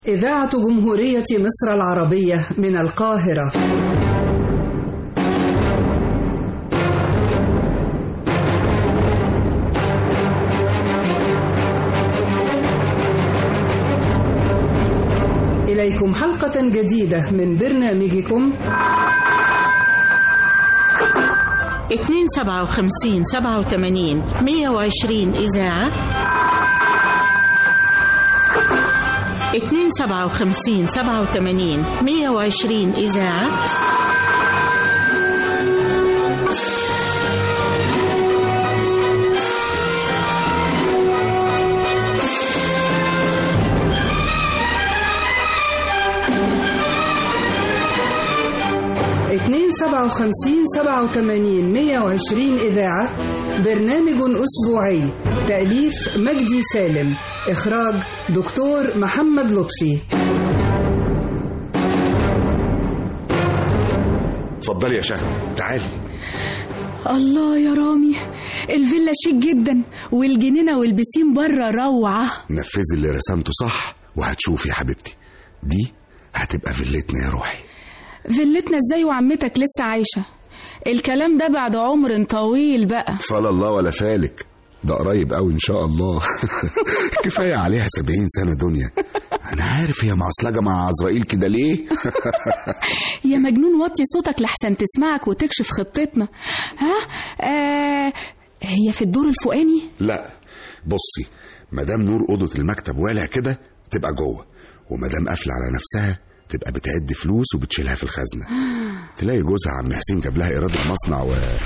إذاعة جمهورية مصر العربية من القاهرة. إليكم حلقة جديدة من برنامجكم 257 87 120 إذاعة 257 87 120 إذاعة 257 87 120 إذاعة. برنامج أسبوعي، تأليف مجدي سالم، إخراج دكتور محمد لطفي. اتفضلي يا شهد، تعالي. الله يا رامي، الفيلا شيك جدا والجنينة والبسين بره روعة. نفذي اللي رسمته صح وهتشوفي يا حبيبتي، دي هتبقى فيلتنا يا روحي. فيلتنا ازاي وعمتك لسه عايشة؟ الكلام ده بعد عمر طويل بقى. فال الله ولا فالك، ده قريب قوي ان شاء الله. كفاية عليها 70 سنة دنيا. انا عارف هي معصلجة مع عزرائيل كده ليه. يا مجنون وطي صوتك لحسن تسمعك وتكشف خطتنا. هي في الدور الفوقاني؟ لا بصي، مدام نور اوضة المكتب والع كده تبقى جوه، ومدام قافلة على نفسها تبقى بتعد فلوس وبتشيلها في الخزنة. تلاقي جوزها عم حسين جاب لها إيراد المصنع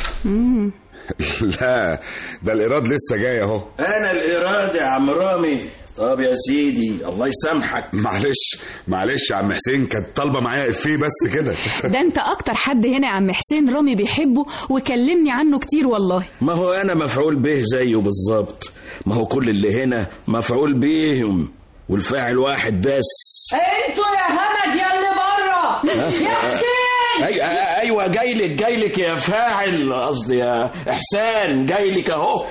لا ده الإيراد لسه جاي اهو. أنا الإيراد يا عم رامي. طب يا سيدي الله يسامحك. معلش يا عم حسين، كانت طالبة معايا إفيه بس كده. ده أنت أكتر حد هنا يا عم حسين رامي بيحبه وكلمني عنه كتير والله. ما هو أنا مفعول به زيه بالظبط، ما هو كل اللي هنا مفعول بيهم والفاعل واحد بس. انتوا يا همج يا اللي بره يا حسين. ايوه جايلك يا فاعل، قصدي يا احسان، جايلك اهو.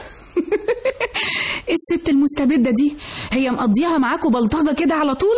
الست المستبدة دي هي مقضيها معاكوا بلطجة كده على طول؟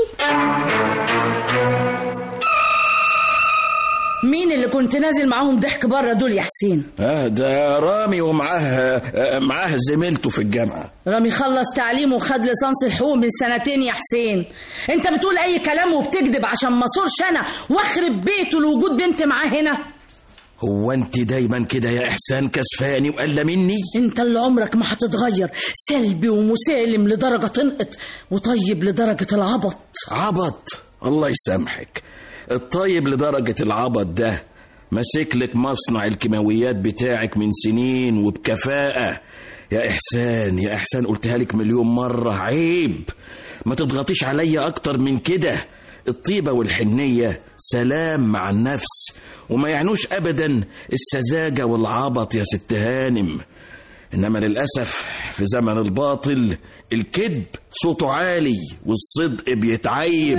مين اللي كنت نازل معاهم ضحك بره دول يا حسين؟ ده رامي ومعاه زميلته في الجامعة. رامي خلص تعليمه وخد ليسانس الحقوق من 2 سنين يا حسين. انت بتقول اي كلام وبتكذب عشان ما صورش انا واخرب بيته لوجود بنت معاه هنا. هو انت دايما كده يا احسان كسفاني وقلة مني؟ انت اللي عمرك ما هتتغير، سلبي ومسالم لدرجة تنقط وطيب لدرجة العبط. عبط؟ الله يسامحك، الطيب لدرجة العبط ده ماسك لك مصنع الكيماويات بتاعك من سنين وبكفاءة. يا إحسان قلتها لك مليون مرة، عيب ما تضغطيش عليا أكتر من كده. الطيبة والحنية سلام مع النفس وما يعنوش أبدا السذاجة والعبط يا ست هانم. إنما للأسف في زمن الباطل الكذب صوته عالي والصدق بيتعيب.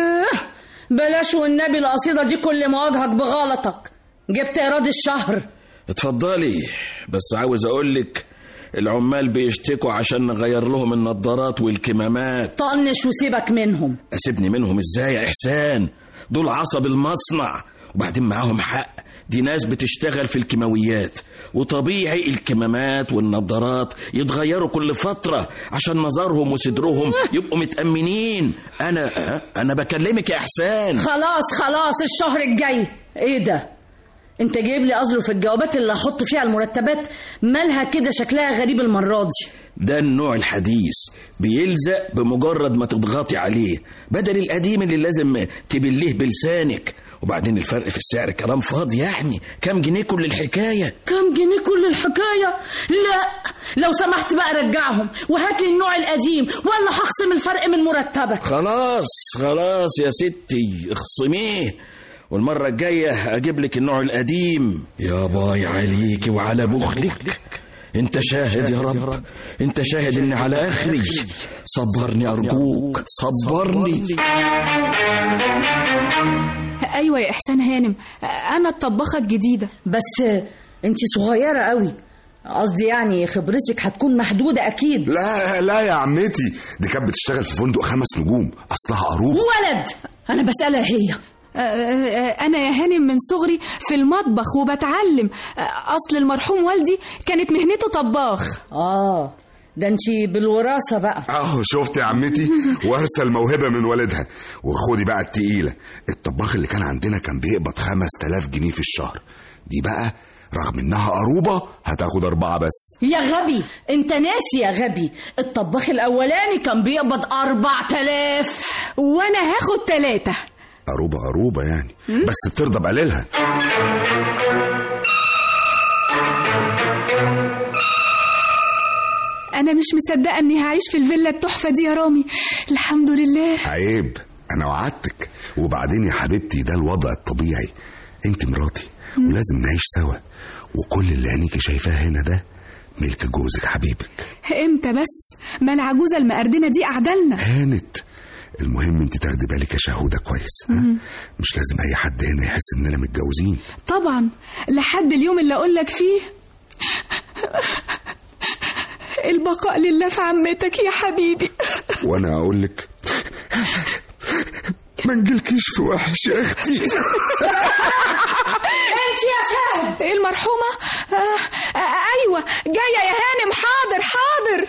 بلاش والنبي القصيدة دي كل ما واجهك بغلطك. جبت إيراد الشهر. اتفضلي، بس عاوز أقولك العمال بيشتكوا عشان نغير لهم النظارات والكمامات. طنش وسيبك منهم. أسيبني منهم إزاي يا إحسان؟ دول عصب المصنع، وبعدين معاهم حق، دي ناس بتشتغل في الكيماويات، وطبيعي الكمامات والنظارات يتغيروا كل فترة عشان نظرهم وصدرهم يبقوا متأمنين. أنا بكلمك يا إحسان. خلاص الشهر الجاي. إيه ده؟ أنت جايب لي أظرف الجوابات اللي هحط فيها المرتبات، مالها كده شكلها غريب المرة دي؟ ده النوع الحديث، بيلزق بمجرد ما تضغطي عليه، بدل القديم اللي لازم تبليه بلسانك. وبعدين الفرق في السعر كلام فاضي، يعني كام جنيه كل الحكاية؟ كام جنيه كل الحكاية؟ لا لو سمحت بقى رجعهم وهات لي النوع القديم ولا هخصم الفرق من مرتبك. خلاص يا ستي اخصميه، والمرة الجاية اجيب لك النوع القديم. يا باي عليك وعلى بخلك، انت شاهد يا رب، انت شاهد اني على اخري. صبرني ارجوك، صبرني. ايوه يا احسان هانم، انا الطباخه الجديده. بس انت صغيره قوي، قصدي يعني خبرتك هتكون محدودة أكيد. لا يا عمتي، دي كانت بتشتغل في فندق 5 نجوم، أصلها قروب. ولد، أنا بسألها هي. أنا يا هانم من صغري في المطبخ وبتعلم. أصل المرحوم والدي كانت مهنته طباخ. ده انتي بالوراثة بقى. شفت يا عمتي، وارثة الموهبة من والدها. وخدي بقى التقيلة، الطباخ اللي كان عندنا كان بيقبض 5000 جنيه في الشهر. دي بقى رغم انها قروبة هتاخد 4 بس. يا غبي، انت ناسي يا غبي، الطباخ الاولاني كان بيقبض 4000 وانا هاخد 3. قروبة يعني، بس بترضى بقليلها. أنا مش مصدقة إني هعيش في الفيلا التحفة دي يا رامي. الحمد لله. عيب، أنا وعدتك. وبعدين يا حبيبتي ده الوضع الطبيعي، أنت مراتي ولازم نعيش سوا، وكل اللي عينيكي شايفاه هنا ده ملك جوزك حبيبك. امتى بس؟ ما العجوزة المقردنة دي أعدلنا. هانت. المهم انت تاخدي بالك يا شهودة كويس. مش لازم أي حد هنا يحس إننا متجوزين. طبعا، لحد اليوم اللي أقولك فيه البقاء لله في عمتك يا حبيبي. وانا اقول لك ما نجيلكيش في وحش يا اختي. انت يا شاهد المرحومة؟ ايوه جاية يا هانم. حاضر.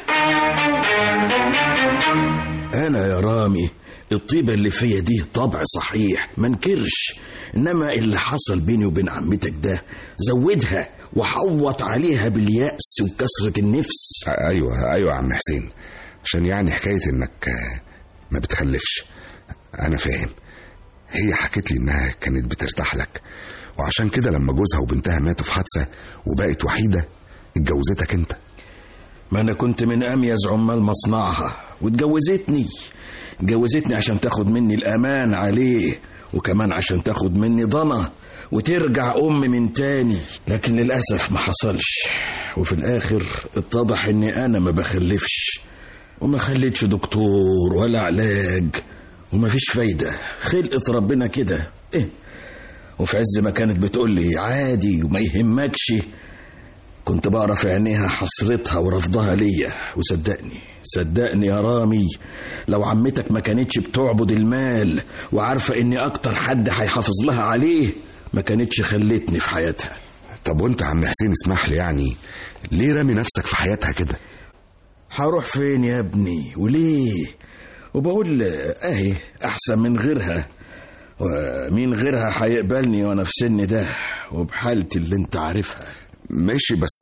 انا يا رامي الطيبة اللي فيا دي طبع صحيح ما انكرش، انما اللي حصل بيني وبين عمتك ده زودها وحوط عليها باليأس وكسرة النفس. ايوه يا عم حسين، عشان يعني حكاية انك ما بتخلفش انا فاهم. هي حكت لي انها كانت بترتاح لك، وعشان كده لما جوزها وبنتها ماتوا في حادثة وبقت وحيدة اتجوزتك انت. ما انا كنت من اميز عمال مصنعها واتجوزتني عشان تاخد مني الامان عليه، وكمان عشان تاخد مني ضنا وترجع أم من تاني. لكن للأسف ما حصلش، وفي الآخر اتضح إني أنا ما بخلفش، وما خليتش دكتور ولا علاج، وما فيش فايدة. خلقت ربنا كده. وفي عز ما كانت بتقولي عادي وما يهمكش، كنت بقرا في عينيها حسرتها ورفضها ليا. وصدقني يا رامي، لو عمتك ما كانتش بتعبد المال وعارفة إني أكتر حد هيحافظ لها عليه ما كانتش خلتني في حياتها. طب وانت عم حسين اسمح لي، يعني ليه رامي نفسك في حياتها كده؟ هروح فين يا ابني وليه؟ وبقول اهي احسن من غيرها، ومين غيرها هيقبلني وانا في سن ده وبحالتي اللي انت عارفها. ماشي، بس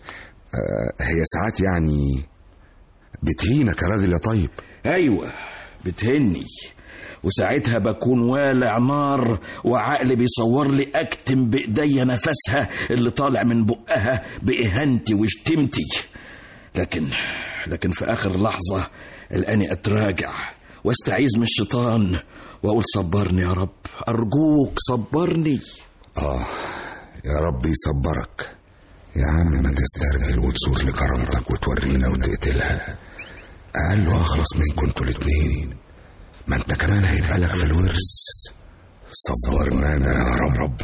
هي ساعات يعني بتهينك يا راجل يا طيب. ايوه بتهني، وساعتها بكون والع نار وعقلي بيصور لي اكتم بايديا نفسها اللي طالع من بقها باهانتي وشتمتي. لكن في اخر لحظة الاني اتراجع واستعيذ من الشيطان واقول صبرني يا رب، ارجوك صبرني. يا رب يصبرك يا عم، ما تسترجل وتسوس لكرامتك وتورينا وتقتلها. اقل واخلص منكم انتوا الاتنين، ما انت كمان هيبقى لك في الورث. صبرنا انا يا رب.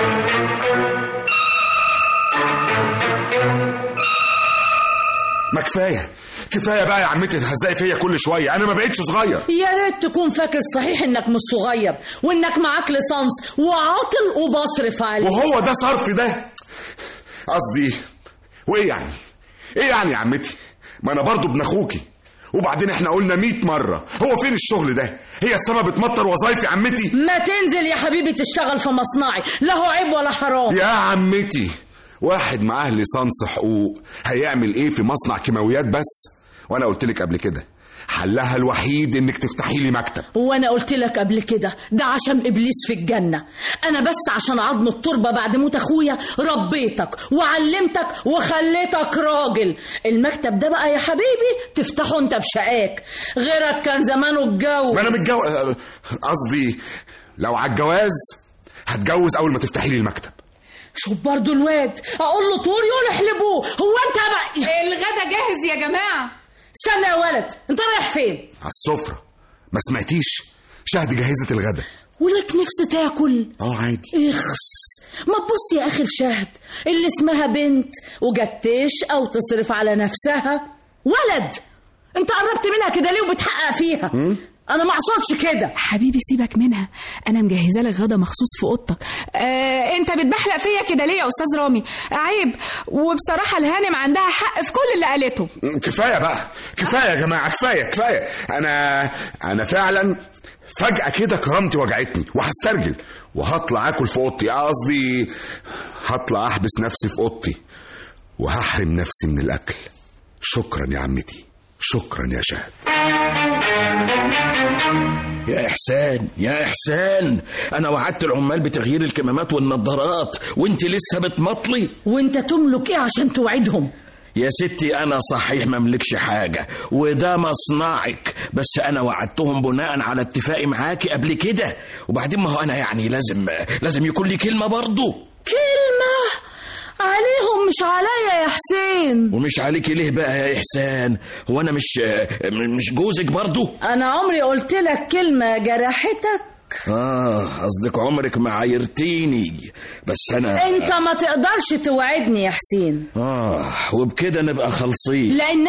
ما كفايه بقى يا عمتي تهزقي فيا كل شويه، انا ما بقتش صغير. يا ريت تكون فاكر صحيح انك مش صغير، وانك معاك ليسانس وعاطل وبصرف عليك. وهو ده صرف ده قصدي؟ وايه يعني؟ يا عمتي؟ ما انا برضو ابن اخوكي، وبعدين احنا قلنا 100 مرة هو فين الشغل ده؟ هي السما بتمطر وظايف يا عمتي؟ ما تنزل يا حبيبي تشتغل في مصنعي، لا هو عيب ولا حرام. يا عمتي واحد معاه ليسانس حقوق هيعمل ايه في مصنع كيماويات بس؟ وانا قلت لك قبل كده حلها الوحيد انك تفتحي لي مكتب. وانا قلت لك قبل كده ده عشان ابليس في الجنة. انا بس عشان عظم التربة بعد موت اخويا ربيتك وعلمتك وخليتك راجل. المكتب ده بقى يا حبيبي تفتحه انت بشقاك، غيرك كان زمانه اتجوز. ما انا متجوز، قصدي لو على الجواز هتجوز اول ما تفتحي لي المكتب. شوف برضو الواد، اقول له طول يقول احلبوه. هو انت بقى الغدا جاهز يا جماعة. استنى يا ولد، انت رايح فين؟ على السفرة. ما سمعتيش؟ شهد جهزت الغدا. ولك نفس تاكل؟ عادي. اخس ما تبص يا أخي الشهد اللي اسمها بنت وجت أو تصرف على نفسها ولد. انت قربت منها كده ليه وبتحقق فيها؟ انا ما اقصدش كده. حبيبي سيبك منها، انا مجهزه لك غدا مخصوص في اوضتك. انت بتبحلق فيا كده ليه يا استاذ رامي؟ عيب. وبصراحه الهانم عندها حق في كل اللي قالته. كفايه بقى، كفايه يا جماعه، كفايه. انا فعلا فجاه كده كرامتي وجعتني وهسترجل وهطلع اكل في اوضتي، قصدي هطلع احبس نفسي في اوضتي وهحرم نفسي من الاكل. شكرا يا عمتي، شكرا يا شهد. يا إحسان أنا وعدت العمال بتغيير الكمامات والنظارات وانت لسه بتمطلي. وانت تملك ايه عشان توعدهم؟ يا ستي أنا صحيح مملكش حاجة وده مصنعك، بس أنا وعدتهم بناء على اتفاقي معاكي قبل كده، وبعدين ما هو أنا يعني لازم يكون لي كلمة برضو. كلمة عليهم مش عليا يا حسين. ومش عليكي ليه بقى يا إحسان؟ هو أنا مش جوزك برضو؟ أنا عمري قلت لك كلمة جرحتك؟ قصدك عمرك ما عايرتيني، بس أنت ما تقدرش توعدني يا حسين. وبكده نبقى خلصين. لأن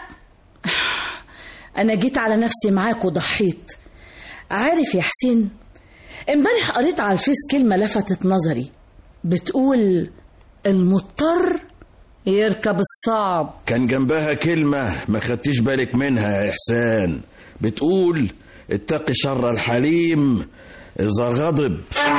أنا جيت على نفسي معاك وضحيت. عارف يا حسين، امبارح قريت على الفيس كلمة لفتت نظري بتقول المضطر يركب الصعب. كان جنبها كلمة ما خدتيش بالك منها يا إحسان، بتقول اتقي شر الحليم إذا غضب.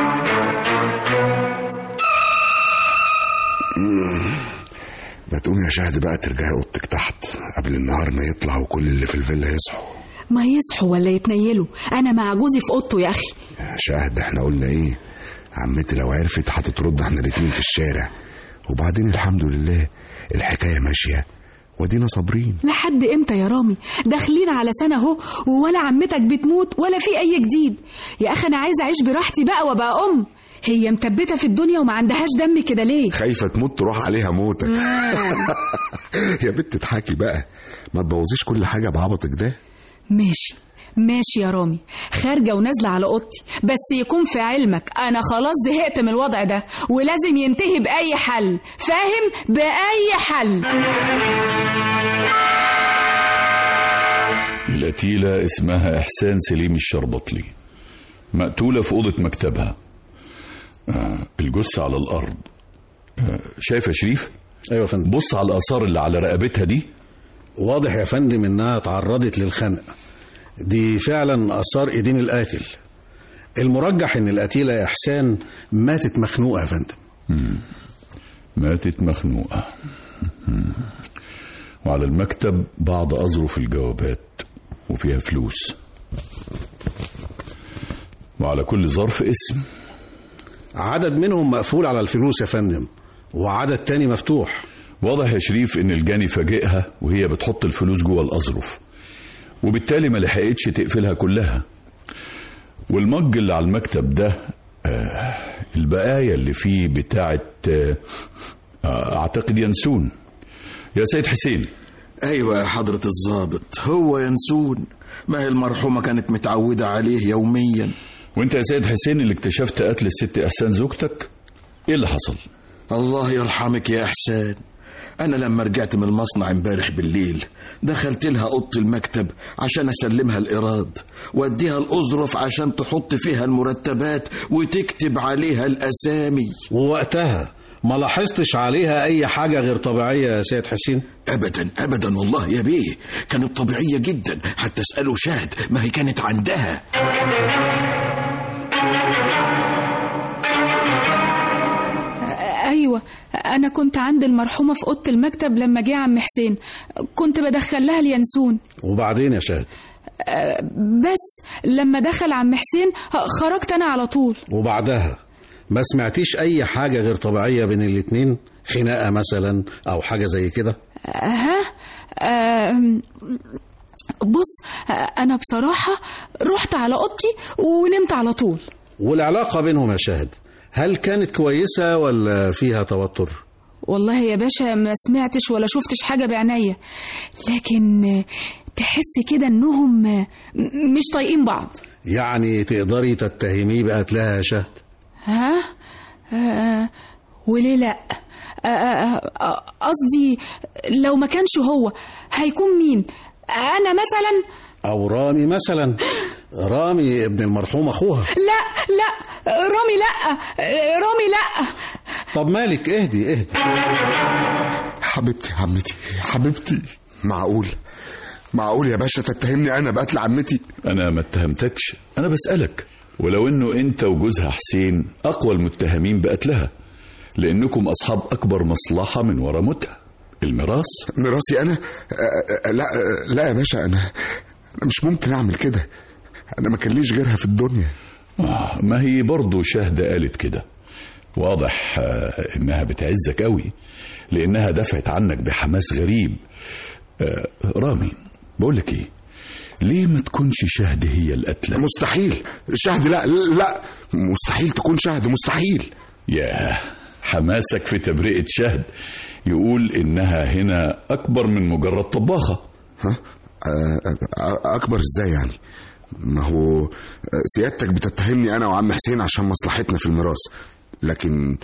ما تقوم يا شهد بقى ترجعي اوضتك تحت قبل النهار ما يطلع وكل اللي في الفيلا يصحوا. ما يصحوا ولا يتنيلوا، انا مع جوزي في اوضته يا اخي. يا شهد احنا قلنا ايه؟ عمتي لو عرفت هتطرد احنا الاتنين في الشارع، وبعدين الحمد لله الحكايه ماشيه ودينا صابرين. لحد امتى يا رامي؟ داخلين على سنه اهو ولا عمتك بتموت ولا في اي جديد. يا اخي انا عايزه اعيش براحتي بقى وابقى ام. هي مثبته في الدنيا وما عندهاش دم كده ليه؟ خايفه تموت تروح عليها موتك. يا بنت اضحكي بقى، ما تبوظيش كل حاجه بعبطك ده. ماشي يا رامي، خارجه ونازله على اوضتي، بس يكون في علمك انا خلاص زهقت من الوضع ده ولازم ينتهي باي حل، فاهم؟ باي حل. القتيلة اسمها إحسان سليم الشربطلي، مقتولة في أوضة مكتبها، الجثة على الأرض. شايف يا شريف؟ أيوة يا فندم. بص على الآثار اللي على رقبتها دي. واضح يا فندم إنها تعرضت للخنق، دي فعلا آثار إيدين القاتل. المرجح إن القتيلة يا إحسان ماتت مخنوقة يا فندم. ماتت مخنوقة. وعلى المكتب بعض أظرف الجوابات وفيها فلوس، وعلى كل ظرف اسم. عدد منهم مقفول على الفلوس يا فندم، وعدد تاني مفتوح. واضح يا شريف إن الجاني فاجئها وهي بتحط الفلوس جوه الأظرف، وبالتالي ما لحقتش تقفلها كلها. والمج اللي على المكتب ده البقايا اللي فيه بتاعت أعتقد ينسون. يا سيد حسين. أيوة يا حضرة الضابط، هو ينسون. ما هي المرحومة كانت متعودة عليه يوميا. وانت يا سيد حسين اللي اكتشفت قتل الست إحسان زوجتك، ايه اللي حصل؟ الله يرحمك يا إحسان، أنا لما رجعت من المصنع امبارح بالليل دخلت لها أوضة المكتب عشان أسلمها الإيراد وأديها الأظرف عشان تحط فيها المرتبات وتكتب عليها الأسامي. ووقتها ما لاحظتش عليها أي حاجة غير طبيعية يا سيد حسين؟ أبدا أبدا والله يا بيه، كانت طبيعية جدا، حتى اسألوا شهد ما هي كانت عندها. أيوة أنا كنت عند المرحومة في أوضة المكتب لما جه عم حسين، كنت بدخل لها اليانسون. وبعدين يا شهد؟ بس لما دخل عم حسين خرجت أنا على طول. وبعدها ما سمعتيش أي حاجة غير طبيعية بين الاتنين؟ خناقة مثلا أو حاجة زي كده؟ بص أنا بصراحة رحت على أوضتي ونمت على طول. والعلاقة بينهم يا شهد هل كانت كويسة ولا فيها توتر؟ والله يا باشا ما سمعتش ولا شفتش حاجة بعناية، لكن تحس كده انهم مش طايقين بعض. يعني تقدري تتهميه بقتلها يا شهد؟ وليه لأ؟ قصدي لو ما كانش هو هيكون مين؟ أنا مثلا، أو رامي مثلا. رامي ابن المرحوم أخوها. لا رامي لأ، رامي لأ. طب مالك؟ اهدي. حبيبتي عمتي، حبيبتي. معقول يا باشا تتهمني أنا بقتل عمتي؟ أنا ما اتهمتكش، أنا بسألك. ولو إنه أنت وجوزها حسين أقوى المتهمين بقتلها، لأنكم أصحاب أكبر مصلحة من ورا موتها، الميراث. ميراثي أنا؟ لا يا باشا، أنا مش ممكن أعمل كده. أنا ما كان ليش غيرها في الدنيا. ما هي برضو شاهدة قالت كده. واضح إنها بتعزك قوي، لأنها دفعت عنك بحماس غريب. رامي، بقولك إيه، ليه ما تكونش شهد هي القتلة؟ مستحيل. شهد؟ لا مستحيل تكون شهد، مستحيل. ياه، حماسك في تبرئة شهد يقول إنها هنا أكبر من مجرد طباخة. ها؟ أكبر إزاي يعني؟ ما هو سيادتك بتتهمني أنا وعم حسين عشان مصلحتنا في الميراث، لكن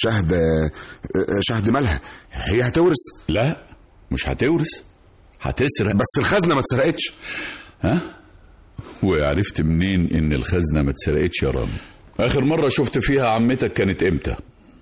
شهد مالها؟ هي هتورث؟ لا، مش هتورث، هتسرق. بس الخزنة ما اتسرقتش. ها؟ وعرفت منين إن الخزنة ما اتسرقتش يا رامي؟ آخر مرة شفت فيها عمتك كانت إمتى؟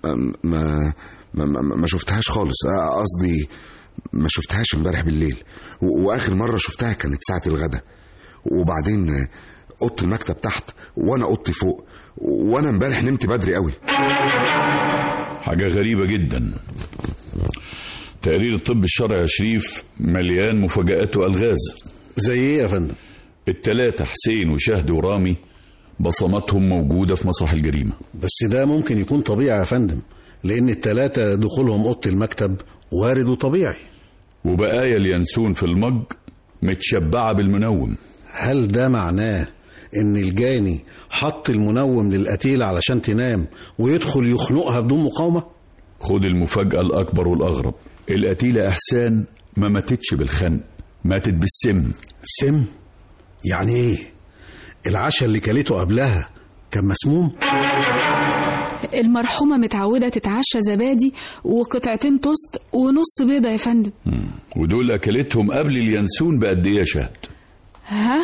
ما شفتهاش خالص. قصدي ما شفتهاش امبارح بالليل، واخر مرة شفتها كانت ساعة الغداء، وبعدين اوضه المكتب تحت وانا اوضتي فوق، وانا امبارح نمت بدري قوي. حاجة غريبة جدا. تقرير الطب الشرعي يا شريف مليان مفاجآت والغاز. زي ايه يا فندم؟ التلاتة حسين وشهد ورامي بصماتهم موجودة في مسرح الجريمة. بس ده ممكن يكون طبيعي يا فندم، لأن التلاتة دخولهم أوضة المكتب وارد وطبيعي. وبقايا اليانسون في المج متشبعة بالمنوم. هل ده معناه إن الجاني حط المنوم للقتيلة علشان تنام ويدخل يخنقها بدون مقاومة؟ خد المفاجأة الأكبر والأغرب، القتيلة إحسان ما ماتتش بالخنق، ماتت بالسم. سم؟ يعني إيه؟ العشاء اللي كلته قبلها كان مسموم؟ المرحومة متعودة تتعشى زبادي وقطعتين توست ونص بيضة يا فندم. ودول أكلتهم قبل اليانسون بقد إيه يا شهد؟ ها؟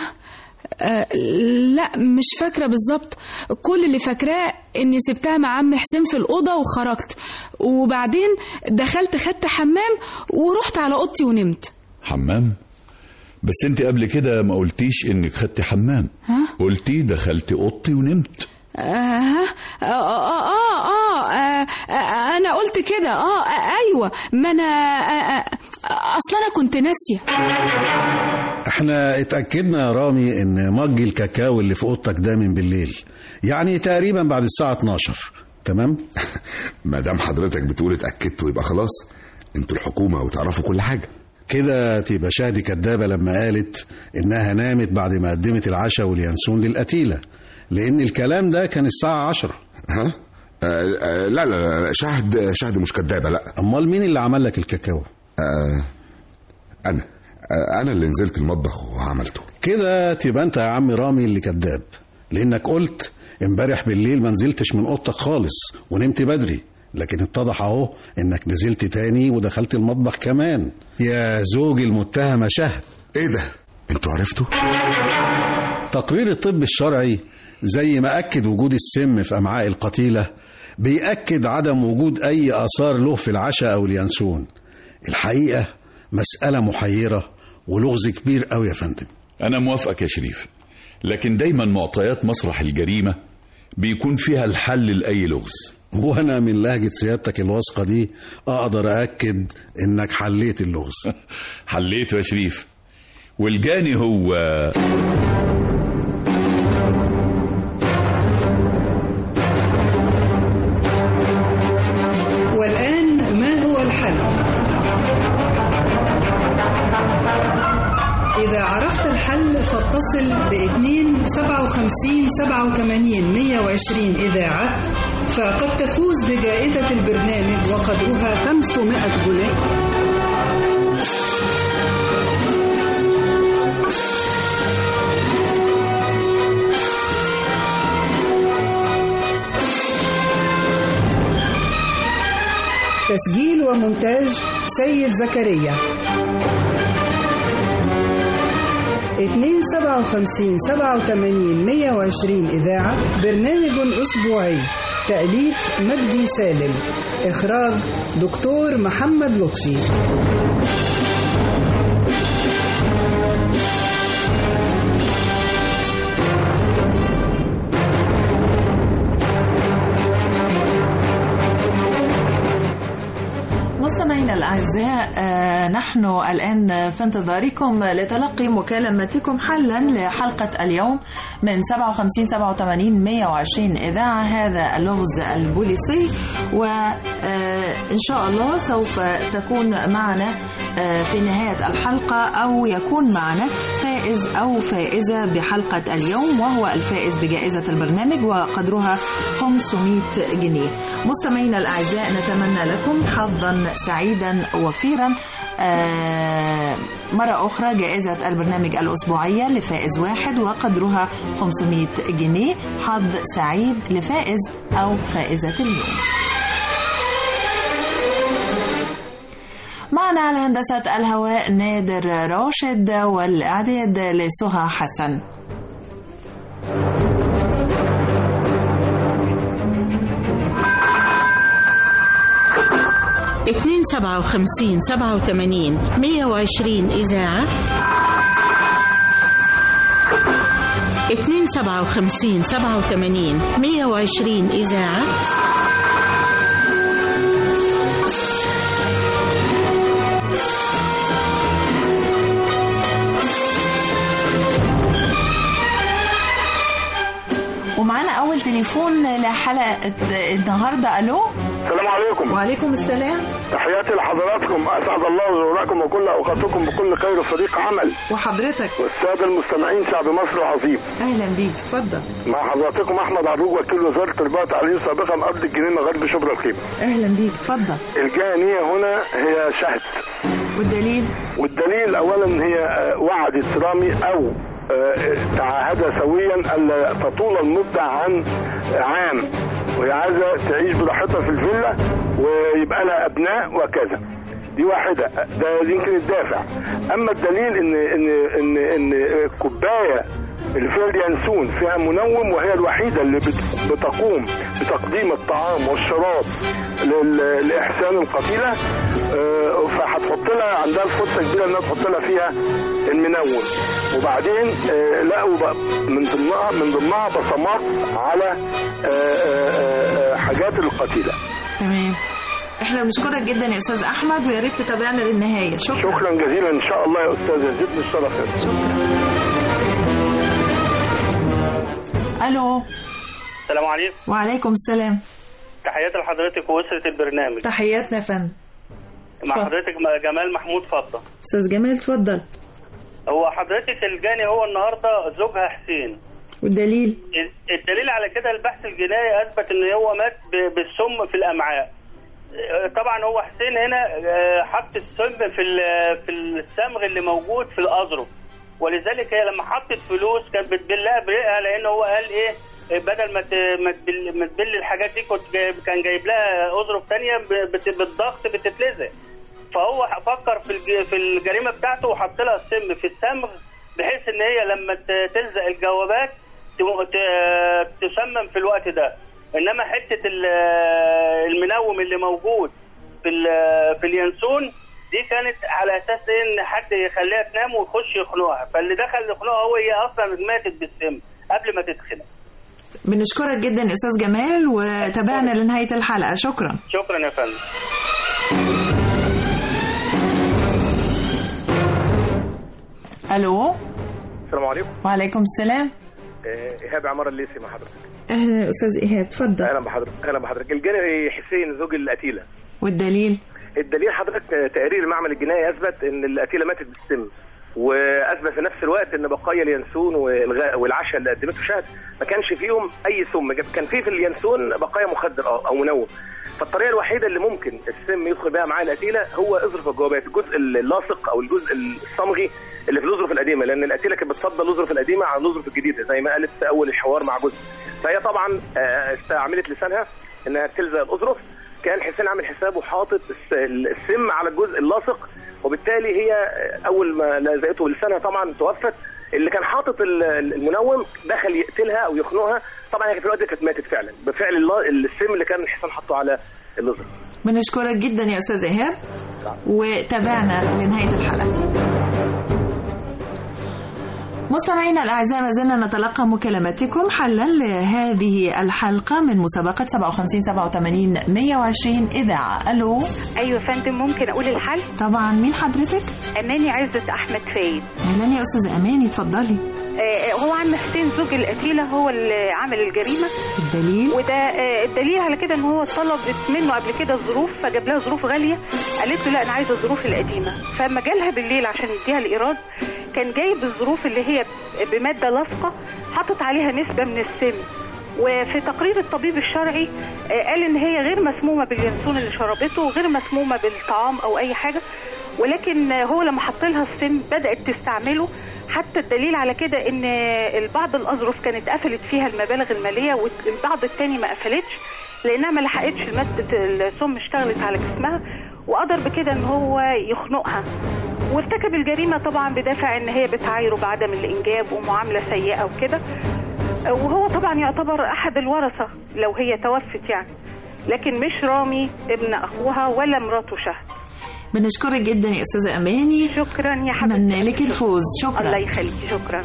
لا مش فاكرة بالظبط. كل اللي فاكراه إني سبتها مع عم حسين في الأوضة وخرجت، وبعدين دخلت خدت حمام ورحت على أوضتي ونمت. حمام؟ بس انت قبل كده ما قلتيش انك خدتي حمام. ها؟ قلتي دخلت اوضتي ونمت. انا قلت كده. ايوه، ما انا اصلا انا كنت ناسيه. احنا اتأكدنا يا رامي ان مج الكاكاو اللي في اوضتك ده من بالليل، يعني تقريبا بعد الساعة 12. تمام؟ ما دام حضرتك بتقول اتأكدتوا يبقى خلاص، انتوا الحكومة وتعرفوا كل حاجة. كده تبقى شهد كدابة لما قالت إنها نامت بعد ما قدمت العشاء واليانسون للقتيلة، لأن الكلام ده كان الساعة 10. ها؟ لا شهد مش كدابة. لا. أمال مين اللي عمل لك الكاكاو؟ أنا اللي نزلت المطبخ وعملته. كده تبقى أنت يا عم رامي اللي كداب، لأنك قلت امبارح بالليل ما نزلتش من أوضتك خالص ونمت بدري، لكن اتضح اهو انك نزلت تاني ودخلت المطبخ كمان. يا زوج المتهمة شهد. ايه ده؟ انتوا عرفتوا؟ تقرير الطب الشرعي زي ما اكد وجود السم في امعاء القتيلة، بيأكد عدم وجود اي اثار له في العشاء او اليانسون. الحقيقة مسألة محيرة ولغز كبير قوي يا فندم. انا موافقك يا شريف، لكن دايما معطيات مسرح الجريمة بيكون فيها الحل لأي لغز. وانا من لهجة سيادتك الواثقة دي اقدر اكد انك حليت اللغز. حليته يا شريف، والجاني هو والآن ما هو الحل؟ إذا عرفت الحل فاتصل ب2 57 87 120 إذاعة، فقد تفوز بجائزة البرنامج وقدرها 500 جنيه. تسجيل ومونتاج سيد زكريا. 257-87-120 إذاعة، برنامج أسبوعي، تأليف مجدي سالم، إخراج دكتور محمد لطفي. مستمعينا الأعزاء، نحن الآن في انتظاركم لتلقي مكالمتكم حلا لحلقة اليوم من 57-87-120 إذاعة، هذا اللغز البوليسي، وإن شاء الله سوف تكون معنا في نهاية الحلقة أو يكون معنا فائز أو فائزة بحلقة اليوم، وهو الفائز بجائزة البرنامج وقدرها 500 جنيه. مستمعينا الأعزاء، نتمنى لكم حظا سعيدا وفيرا. مرة أخرى جائزة البرنامج الأسبوعية لفائز واحد وقدرها 500 جنيه. حظ سعيد لفائز أو فائزة اليوم. معنا على هندسة الهواء نادر راشد، والإعداد لسهى حسن. 257-87-120 إذاعة، 257-87-120 إذاعة، ومعنا أول تليفون لحلقة النهاردة. ألو، السلام عليكم. وعليكم السلام. تحياتي لحضراتكم، أسعد الله زوراكم وكل أوقاتكم بكل خير وصديق عمل. وحضرتك والسادة المستمعين، شعب مصر العظيم. أهلا بيك، اتفضل. مع حضراتكم أحمد عروج، وكيل وزارة التربية والتعليم سابقا أرض الجنينة غرب شبرا الخيمة. أهلا بيك، اتفضل. الجانية هنا هي شهد. والدليل أولا هي وعدت رامي أو تعاهد سويا ألا تطول المدة عن عام، وهي عايزة تعيش براحتها في الفيلا ويبقى لها أبناء وكذا. دي واحدة، ده يمكن الدافع. أما الدليل إن الكوباية اللي فيها اليانسون فيها منوم، وهي الوحيدة اللي بتقوم بتقديم الطعام والشراب لإحسان القتيلة، فهتحط لها عندها الفرصة كبيرة إنها تحط لها فيها المنوم. وبعدين لقوا من ضمنها بصمات على حاجات القتيلة. تمام، احنا بنشكرك جدا يا استاذ احمد، ويا ريت تتابعنا للنهايه. شكرا جزيلا، ان شاء الله يا استاذه، زدني الشرف. شكرا. الو، السلام عليكم. وعليكم السلام. تحياتي لحضرتك واسره البرنامج. تحياتنا يا فندم. مع حضرتك جمال محمود. اتفضل استاذ جمال، اتفضل. هو حضرتك الجاني هو النهارده زوجها حسين. والدليل؟ الدليل على كده البحث الجنائي اثبت ان هو مات بالسم في الامعاء. طبعا هو حسين هنا حط السم في الصمغ اللي موجود في الاظرف، ولذلك هي لما حطت فلوس كانت بتبلها بريقها، لان هو قال ايه، بدل ما تبل الحاجات دي كان جايب لها اظرف ثانيه بالضغط بتتلزق. فهو فكر في الجريمه بتاعته وحط لها السم في الصمغ، بحيث ان هي لما تلزق الجوابات تسمم في الوقت ده. انما حته المنوم اللي موجود في اليانسون دي كانت على اساس ان حد يخليها تنام ويخش يخنقها، فاللي دخل يخنقها هو هي اصلا ماتت بالسم قبل ما تتخنق. بنشكرك جدا يا استاذ جمال، وتابعنا لنهايه الحلقه. شكرا. شكرا يا فندم. الو، السلام عليكم. وعليكم السلام. إيهاب عمار الليثي مع حضرتك. اهلا استاذ ايهاب، اتفضل. اهلا بحضرتك. الجاني حسين زوج القتيله. والدليل؟ الدليل حضرتك تقرير المعمل الجنائي اثبت ان القتيله ماتت بالسم، واثبت في نفس الوقت ان بقايا اليانسون والعشاء اللي قدمته شهد ما كانش فيهم اي سم، كان في اليانسون بقايا مخدر او منوم. فالطريقه الوحيده اللي ممكن السم يدخل بها معاه القتيله هو اظرف الجوابات، الجزء اللاصق او الجزء الصمغي اللي في الاظرف القديمه، لان القتيله كانت بتفضل الاظرف القديمه عن الاظرف الجديده زي ما قالت في اول الحوار مع جوزها. فهي طبعا استعملت لسانها انها تلزق الاظرف، كان حسين عامل حسابه حاطط السم على الجزء اللاصق، وبالتالي هي اول ما لزقته بلسانها طبعا توفت. اللي كان حاطط المنوم دخل يقتلها او يخنقها، طبعا هي في الوقت كانت ماتت فعلا بفعل السم اللي كان حسين حاطه على الاظرف. بنشكرك جدا يا استاذ ايهاب، وتابعنا لنهايه الحلقه. مستمعينا الأعزاء، ما زلنا نتلقى مكالماتكم حلا لهذه الحلقة من مسابقة 57 87 120 إذاعة. ألو. أيوة فندم، ممكن أقول الحل؟ طبعا. مين حضرتك؟ أماني عزت أحمد فايد. أهلا يا أستاذ أماني، اتفضلي. هو عم حسين زوج القتيلة هو اللي عمل الجريمة. الدليل؟ وده الدليل على كده ان هو طلبت منه قبل كده الظروف، فجاب لها ظروف غالية، قالت له لا انا عايزة الظروف القديمة، فلما جالها بالليل عشان يديها الإيراد كان جايب الظروف اللي هي بمادة لاصقة حطت عليها نسبة من السم، وفي تقرير الطبيب الشرعي قال ان هي غير مسمومة باليانسون اللي شربته وغير مسمومة بالطعام او اي حاجة، ولكن هو لما حط لها السم بدأت تستعمله. حتى الدليل على كده ان بعض الاظرف كانت قفلت فيها المبالغ الماليه والبعض الثاني ما قفلتش لانها ما لحقتش ماده السم اشتغلت على جسمها، وقدر بكده ان هو يخنقها وارتكب الجريمه طبعا بدافع ان هي بتعايره بعدم الانجاب ومعامله سيئه وكده، وهو طبعا يعتبر احد الورثه لو هي توفت يعني، لكن مش رامي ابن اخوها ولا مراته شهد. بنشكرك جدا يا أستاذة أماني. شكرا يا حبيبتي. أتمنى لك الفوز. شكرا. الله يخليكي. شكرا.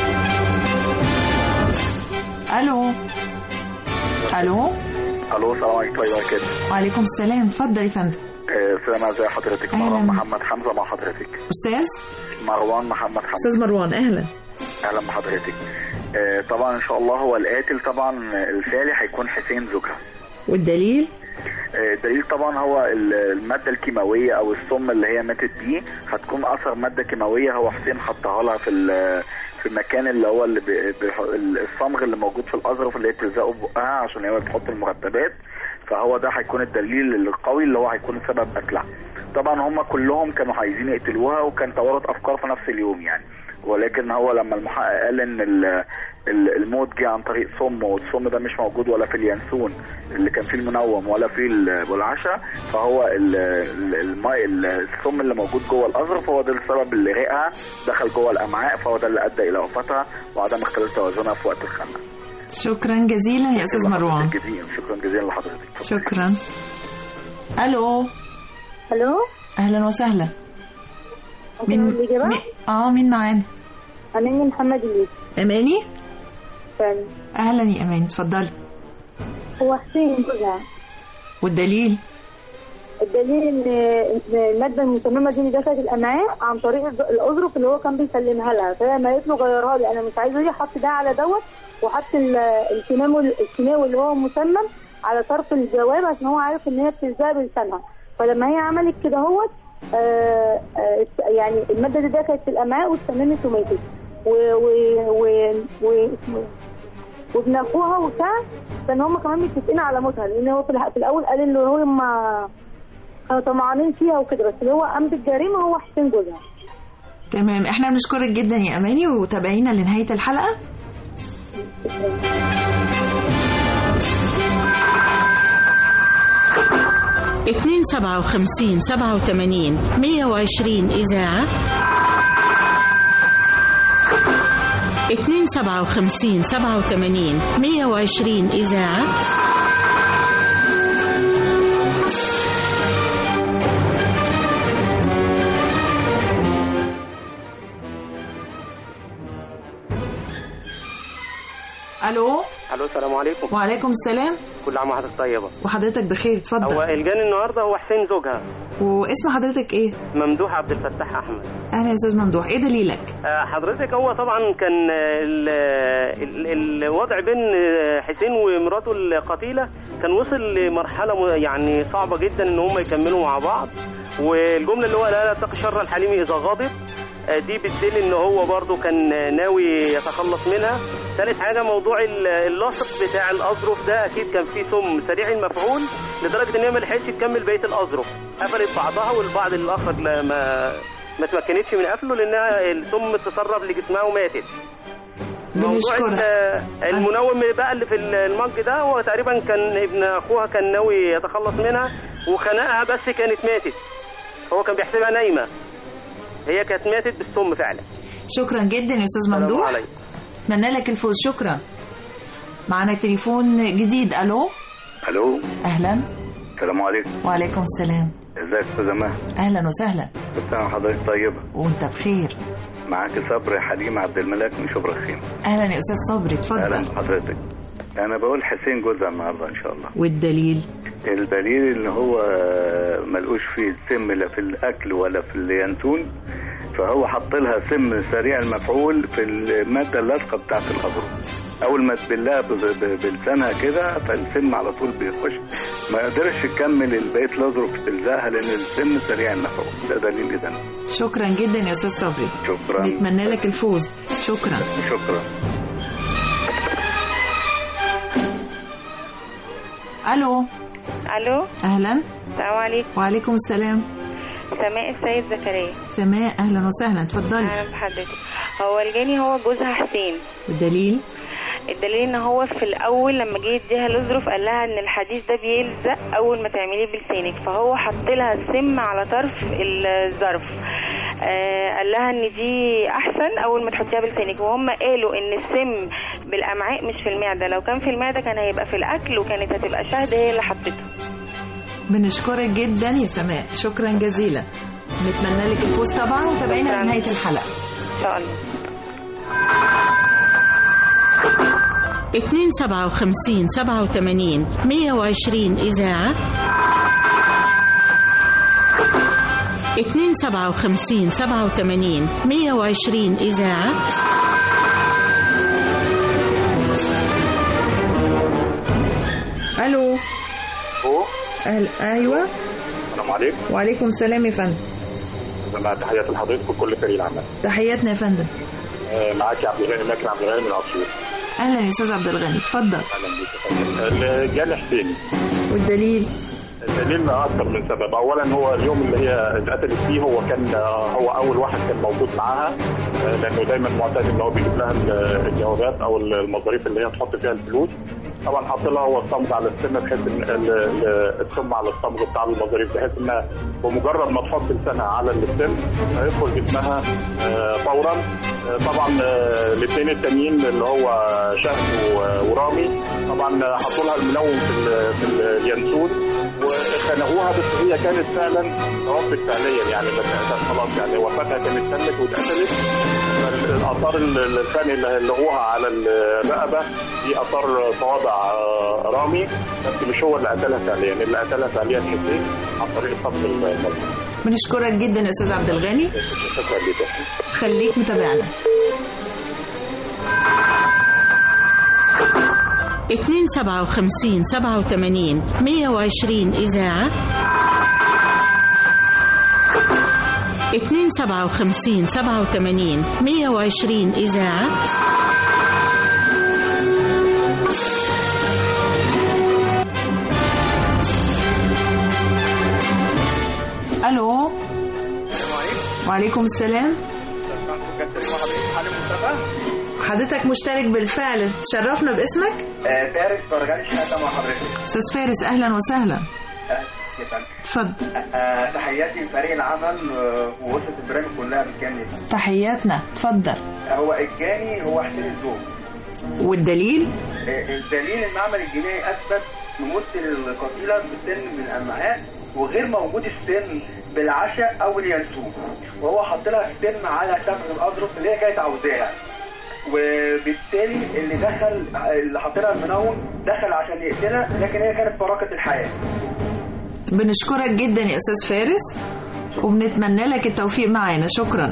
ألو. الو السلام عليكم ورحمه الله وبركاته. وعليكم السلام، اتفضل يا فندم. سلام، ازي حضرتك؟ مروان محمد حمزه مع حضرتك. استاذ مروان محمد حمزه. استاذ مروان، اهلا بحضرتك. طبعا ان شاء الله هو القاتل طبعا الفعلي هيكون حسين زوجها. والدليل؟ الدليل طبعا هو الماده الكيماويه او السم اللي هي ماتت بيه، هتكون اثر ماده كيماويه هو حسين حطها لها في المكان اللي هو الصمغ اللي موجود في الاظرف اللي هي بتلزقه ببقها عشان هي بتحط المرتبات، فهو ده هيكون الدليل القوي اللي هو هيكون سبب قتلها. طبعا هم كلهم كانوا عايزين يقتلوها وكان توارد افكار في نفس اليوم يعني، ولكن هو لما المحقق قال ان الموت جه عن طريق سم، والسم ده مش موجود ولا في اليانسون اللي كان فيه المنوم ولا في العشاء، فهو السم اللي موجود جوه الاظرف هو ده السبب اللي رقها دخل جوه الامعاء، فهو ده اللي ادى الى وفاتها وعدم اختلال توازنها في وقت الخنقه. شكرا جزيلا يا استاذ مروان. شكرا جزيلا لحضرتك. شكرا. الو. اهلا وسهلا. مين معانا؟ اماني محمد الليث. اماني فعلا. اهلا يا اماني، اتفضلي. هو حسين جوزها. والدليل؟ الدليل ان الماده المسممه دي دخلت الامعاء عن طريق الاظرف اللي هو كان بيسلمها لها، فهي ما قالت له غيرها لي انا مش عايزه دي، حط ده على دوت وحط الكيماوي اللي هو مسمم على طرف الجواب عشان هو عارف ان هي بتلزق بلسانها، فلما هي عملت كده هوت يعني الماده دي دخلت في الامعاء واتسممت وماتت وابن اخوها وسعد كان هم كمان متفقين على موتها، لان هو في الاول قال ان هم كانوا طمعانين فيها وكده، بس اللي هو قام بالجريمه هو حسين جوزها. تمام، احنا بنشكرك جدا يا اماني وتابعينا لنهايه الحلقه. 257 87 120 إذاعة 257 87 120 إذاعة. الو. السلام عليكم. وعليكم السلام. كل عام وحضرتك طيبه. وحضرتك بخير، اتفضل. هو الجاني النهارده هو حسين زوجها. واسم حضرتك ايه؟ ممدوح عبد الفتاح احمد. اهلا يا استاذ ممدوح، ايه دليلك؟ حضرتك هو طبعا كان الوضع بين حسين ومراته القتيله كان وصل لمرحله يعني صعبه جدا ان هم يكملوا مع بعض، والجمله اللي هو لا تقي شر الحليم اذا غضب دي بتدل ان هو برضو كان ناوي يتخلص منها. ثالث حاجه موضوع اللاصق بتاع الاظرف ده اكيد كان فيه سم سريع المفعول لدرجه ان هي ما لحقتش تكمل بقيه الاظرف، قفلت بعضها والبعض الاخر ما تمكنتش من قفله لانها السم تسرب لجسمها وماتت. موضوع المنوم بقى اللي في المج ده، هو تقريبا كان ابن اخوها كان ناوي يتخلص منها وخنقها، بس كانت ماتت. هو كان بيحسبها نايمه، هي كانت ماتت بالسم فعلا. شكرا جدا يا استاذ ممدوح، اتمنى لك الفوز. شكرا. معنا تليفون جديد. الو. اهلا. السلام عليكم. وعليكم السلام. ازيك يا استاذه مها؟ اهلا وسهلا. كل سنه وحضرتك طيبه. وانت بخير. معاك صبري حليم عبد الملاك من شبرا الخيم. اهلا يا استاذ صبري، اتفضل. اهلا بحضرتك. انا بقول حسين جوزها النهارده ان شاء الله. والدليل؟ الدليل ان هو ملقوش فيه سم لا في الاكل ولا في اليانسون، فهو حط لها سم سريع المفعول في الماده اللاصقه بتاعه الاظرف. اول ما تبلها بلسانها كده فالسم على طول بيخش، ما قدرش يكمل بقيه الاظرف تلزقها لان السم سريع المفعول. ده دليل اذا. شكرا جدا يا استاذ صبري. شكرا. نتمنى لك الفوز. شكرا. الو. اهلا. السلام عليكم. وعليكم السلام. سماء السيد زكريا. سماء اهلا وسهلا، اتفضلي. اهلا بحضرتك. هو الجاني هو جوزها حسين. والدليل؟ الدليل ان هو في الاول لما جه يديها الاظرف قال لها ان الحديد ده بيلزق اول ما تعمليه بلسانك، فهو حط لها السم على طرف الظرف. قال لها ان دي احسن اول ما تحطيها بلسانك، وهم قالوا ان السم بالامعاء مش في المعده، لو كان في المعده كان هيبقى في الاكل وكانت هتبقى شهد هي اللي حطته. بنشكرك جدا يا سماء، شكرا جزيلا. نتمنى لك الفوز طبعا، وتابعينا لنهايه الحلقه ان شاء الله. 257 87 120 إذاعة 257 87 120 إذاعة. الو. ايوه. السلام عليكم. وعليكم السلام يا فندم. تحياتي لحضرتك وكل فريق العمل. تحياتنا يا فندم. معاك عبد الغني ماكن عبد الغني من اسيوط. اهلا يا استاذ عبد الغني، اتفضل. اهلا بيك. جالي حسين. والدليل؟ الدليل اكثر من سبب. اولا هو اليوم اللي هي اتقتلت فيه هو كان هو اول واحد كان موجود معاها، لانه دايما معتاد ان هو بيجيب لها الجوابات او المصاريف اللي هي تحط فيها الفلوس. طبعا حط لها هو الصمغ على السن، بحيث ان السم على الصمغ بتاع المصاريف، بحيث انها بمجرد ما تحط لسانها على السن هيدخل جسمها فورا. طبعا الاثنين التانيين اللي هو شهد ورامي طبعا حطوا لها المنوم في اليانسون وخنقوها، بس هي كانت فعلا توفت فعليا يعني، بس خلاص يعني وفاتها كانت تمت واتقتلت. الاثار الخنق اللي لقوها على الرقبه دي اثار صوابع رامي، بس مش هو اللي قتلها فعليا، اللي قتلها فعليا حسين عن طريق صمت المرض. بنشكرك جدا يا استاذ عبد الغني. شكرا لك. خليك متابعنا. 257 87 120 إذاعة 257 87 120 إذاعة. الو. وعليكم السلام. حضرتك مشترك بالفعل، تشرفنا باسمك. فارس فرغاني شهاده مع حضرتك. استاذ فارس اهلا وسهلا. اتفضل. تحياتي لفريق العمل ووسط البرامج كلها بالكامل. تحياتنا، اتفضل. هو الجاني هو حسين الزوج. والدليل؟ الدليل المعمل الجنائي اثبت نموذج القتيله بالسن من الامعاء وغير موجود السن بالعشاء او اليانسون، وهو حط لها السن على سمع الاظرف اللي هي كانت عاوزاها، وبالتالي اللي حط لها المنوم دخل عشان يقتلها، لكن هي كانت فراقة الحياه. بنشكرك جدا يا استاذ فارس وبنتمنى لك التوفيق معانا. شكرا.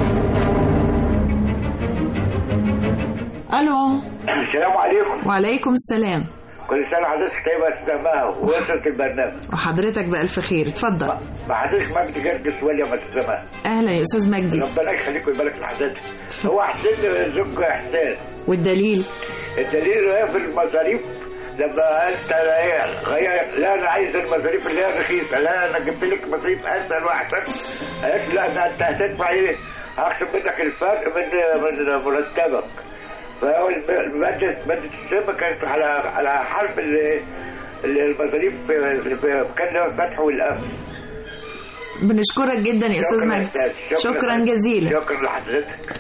الو. السلام عليكم. وعليكم السلام. كل سنه حضرتك طيبه يا استاذ مها ووصلت البرنامج. وحضرتك بألف خير، اتفضل. مع حضرتك مجدي جرجس وليا يا استاذ مها. اهلا يا استاذ مجدي. ربنا يخليك ويبارك في حضرتك. هو حسين زوج احسان. والدليل؟ الدليل هي في المصاريف لما انت غير لا انا عايز المصاريف اللي هي رخيصه، لا انا جبت لك مصاريف اسهل واحسن. قالت لا ده انت هتدفع ايه؟ هخصم منك الفرق من مرتبك. فهو مادة السم كانت على حرف المظاريف في كان الفتح والقفل. بنشكرك جدا يا استاذ مجدي. شكرا جزيلا. شكرا لحضرتك.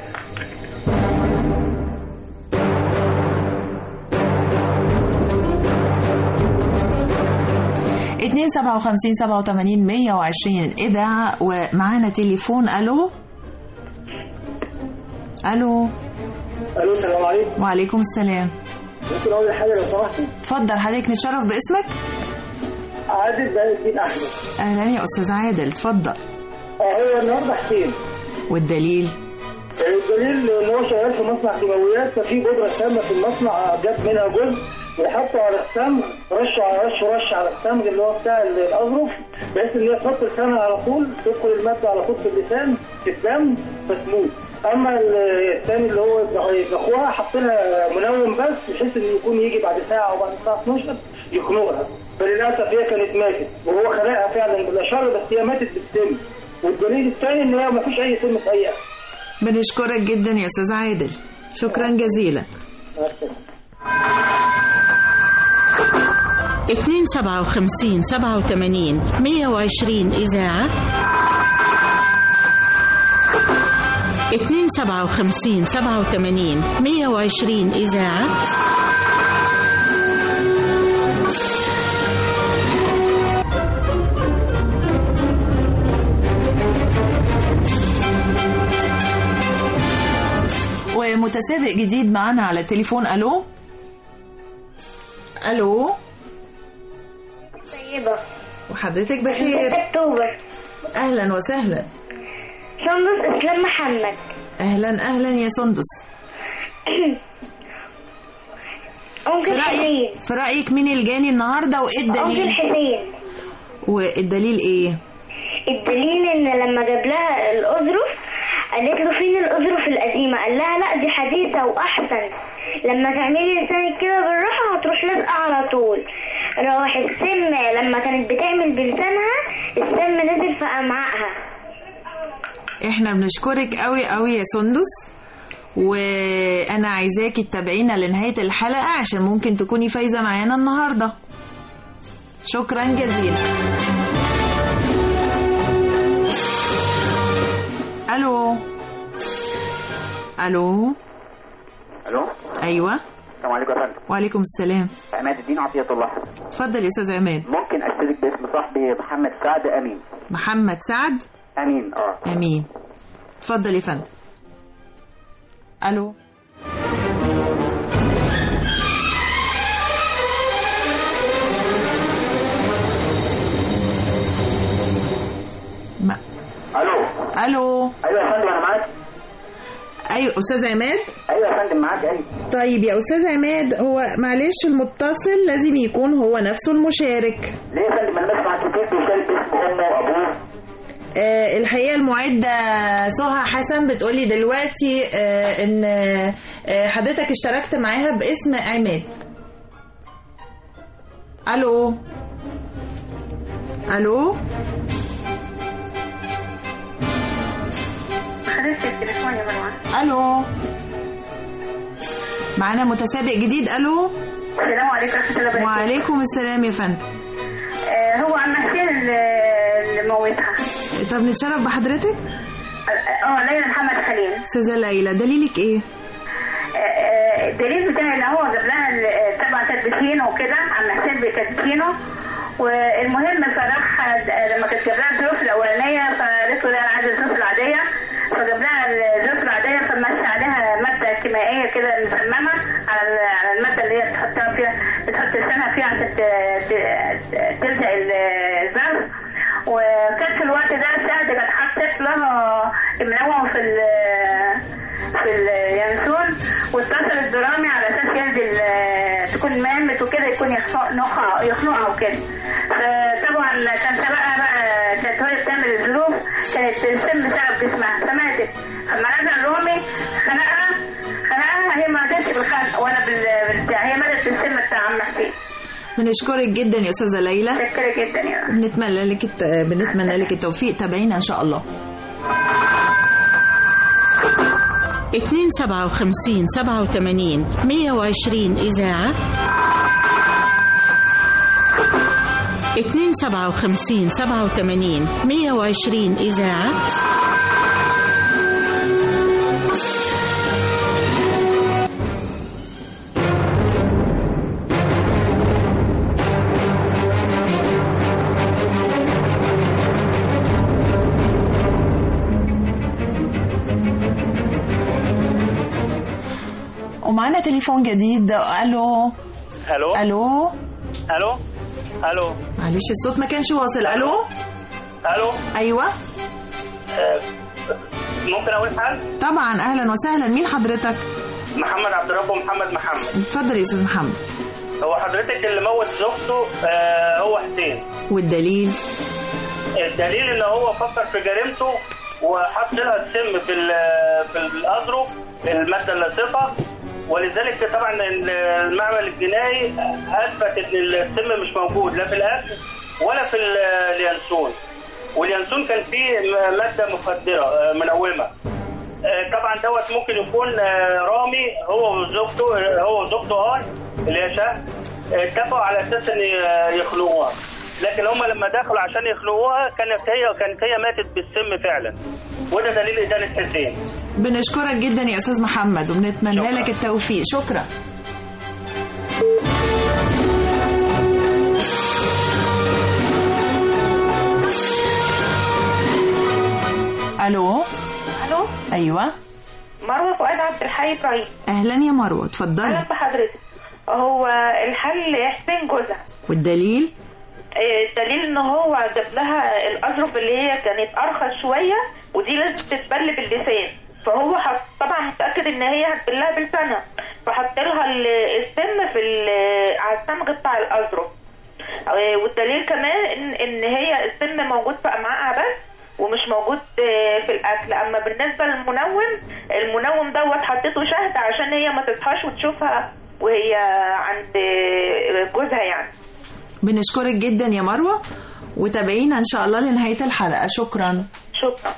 اتنين 57 87 120 إذاعة. ومعانا تليفون. ألو. السلام عليكم. وعليكم السلام. ممكن أقول حاجة لو سمحتي؟ اتفضل حضرتك. نتشرف باسمك. عادل بهاء الدين أحمد. أهلا يا أستاذ عادل، اتفضل. هو النهارده حسين. والدليل؟ الدليل ان هو شغال في مصنع كيماويات، ففي بودره سامه في المصنع جاب منها جزء وحطه على الصمغ، رش على الصمغ اللي هو بتاع الاظرف، بحيث ان هي تحط لسانها على طول، تدخل الماده على طول في اللسان في الدم فتموت. اما الثاني اللي هو اخوها حط لها منوم بس، بحيث ان يكون يجي بعد ساعه او بعد الساعه 12 يخنقها، فللاسف هي كانت ماتت وهو خلقها فعلا بالاشاره، بس هي ماتت بالسم. والدليل الثاني ان هي ما فيش اي سم في اي أكل. بنشكرك جدا يا استاذ عادل، شكرا جزيلا. 257 87 120 إذاعة. 257 87 120 إذاعة. ومتسابق جديد معنا على التليفون. ألو. طيبة. وحضرتك بخير؟ أكتوبر. أهلا وسهلا. سندس إسلام محمد. أهلا يا سندس. في رأيك مين الجاني النهاردة وإيه الدليل؟ أنكل حسين. والدليل إيه؟ الدليل إن لما جاب لها الأظرف قالت له فين الأظرف القديمة، قال لها لا دي حديثة وأحسن، لما تعملي لسانك كده بالراحة هتروح لازقة على طول. راح السم لما كانت بتعمل بلسانها السم نزل في أمعائها. احنا بنشكرك قوي يا سندس، وانا عايزاكي تتابعينا لنهاية الحلقة عشان ممكن تكوني فايزة معانا النهاردة. شكرا جزيلا. الو. ايوه. السلام عليكم يا فندم. وعليكم السلام. عماد الدين عطية الله. اتفضل يا استاذ عماد. ممكن اشترك باسم صاحبي محمد سعد امين. محمد سعد امين. امين. اتفضل يا فندم. الو. الو. ايوه يا فندم انا معاك. ايوه استاذ عماد. ايوه يا فندم معاك. ايوه. طيب يا استاذ عماد، هو معلش المتصل لازم يكون هو نفسه المشارك. ليه يا فندم؟ انا بسمع كتير بيشارك باسم امه وابوه. الحقيقه المعده سهى حسن بتقولي دلوقتي ان حضرتك اشتركت معاها باسم عماد. الو. التليفون يا مروان. الو. معانا متسابق جديد. الو. السلام عليكم ورحمة الله وبركاته. وعليكم السلام يا فندم. هو عم حسين اللي موتها. طب نتشرف بحضرتك. ليلى محمد خليل. استاذه ليلى، دليلك ايه؟ الدليل بتاعي ان هو جاب لها 7 تدبيسين وكده، عم حسين بتدبيسينه. والمهم فراح لما كانت جاب لها الظروف الاولانيه فقالت له لا انا عايزه الظروف العاديه، فجاب لها الظروف العاديه فمشى عليها ماده كيميائيه كده مسممه على الماده اللي هي بتحطها فيها، بتحط لسانها فيها عشان تلزق الظرف. وكانت في الوقت ده سعد كانت حطت لها منوم في اليانسون، واتصل الدرامي على اساس يهدي تكون مامت وكده يكون يخنقها وكده. فطبعا كان سبقها بقى، كانت وهي بتعمل الظروف كانت السم سبب جسمها فماتت. فلما رجع الرومي خنقها هي ما ماتتش بالخنق ولا بالبتاع، هي ماتت بالسم بتاع عم حسين. بنشكرك جدا يا استاذه ليلى. بشكرك جدا يا رب. بنتمنى لك التوفيق. تابعينا ان شاء الله. 257 87 120 إذاعة 257 87 120 إذاعة. ومعنا تليفون جديد. الو الو الو الو الو معلش الصوت ما كانش واصل. الو الو ايوه ممكن اقول حاجه؟ طبعا. اهلا وسهلا. مين حضرتك؟ محمد عبد الرب ومحمد محمد. اتفضل يا استاذ محمد. هو حضرتك اللي موت زوجته هو حسين. والدليل؟ الدليل ان هو فكر في جريمته وحط لها السم في الاظرف الماده اللاصقه، ولذلك طبعا المعمل الجنائي اثبت ان السم مش موجود لا في الاكل ولا في اليانسون، واليانسون كان فيه ماده مخدره منومه. طبعا دوت ممكن يكون رامي هو وزوجته اللي هي شهد اتفقوا على اساس ان يخلقوها، لكن هم لما دخلوا عشان يخلقوها كانت هي ماتت بالسم فعلا، وده دليل ادانه حسين. بنشكرك جدا يا استاذ محمد وبنتمنى لك التوفيق. شكرا. الو الو ايوه مروه فؤاد عبد الحي ابراهيم. اهلا يا مروه اتفضلي. اهلا بحضرتك. هو الحل حسين جوزها. والدليل؟ الدليل ان هو جاب لها الاظرف اللي هي كانت ارخص شويه ودي لازم تتبل باللسان، فهو طبعا متاكد ان هي هتبلها بلسانها فحط لها السم على الصمغ بتاع الاظرف. والدليل كمان ان هي السم موجود في امعائها بس ومش موجود في الاكل. اما بالنسبه المنوم دوت حطيته شهد عشان هي ما تصحاش وتشوفها وهي عند جوزها يعني. بنشكرك جدا يا مروه وتابعينا ان شاء الله لنهايه الحلقه. شكرا. شكرا.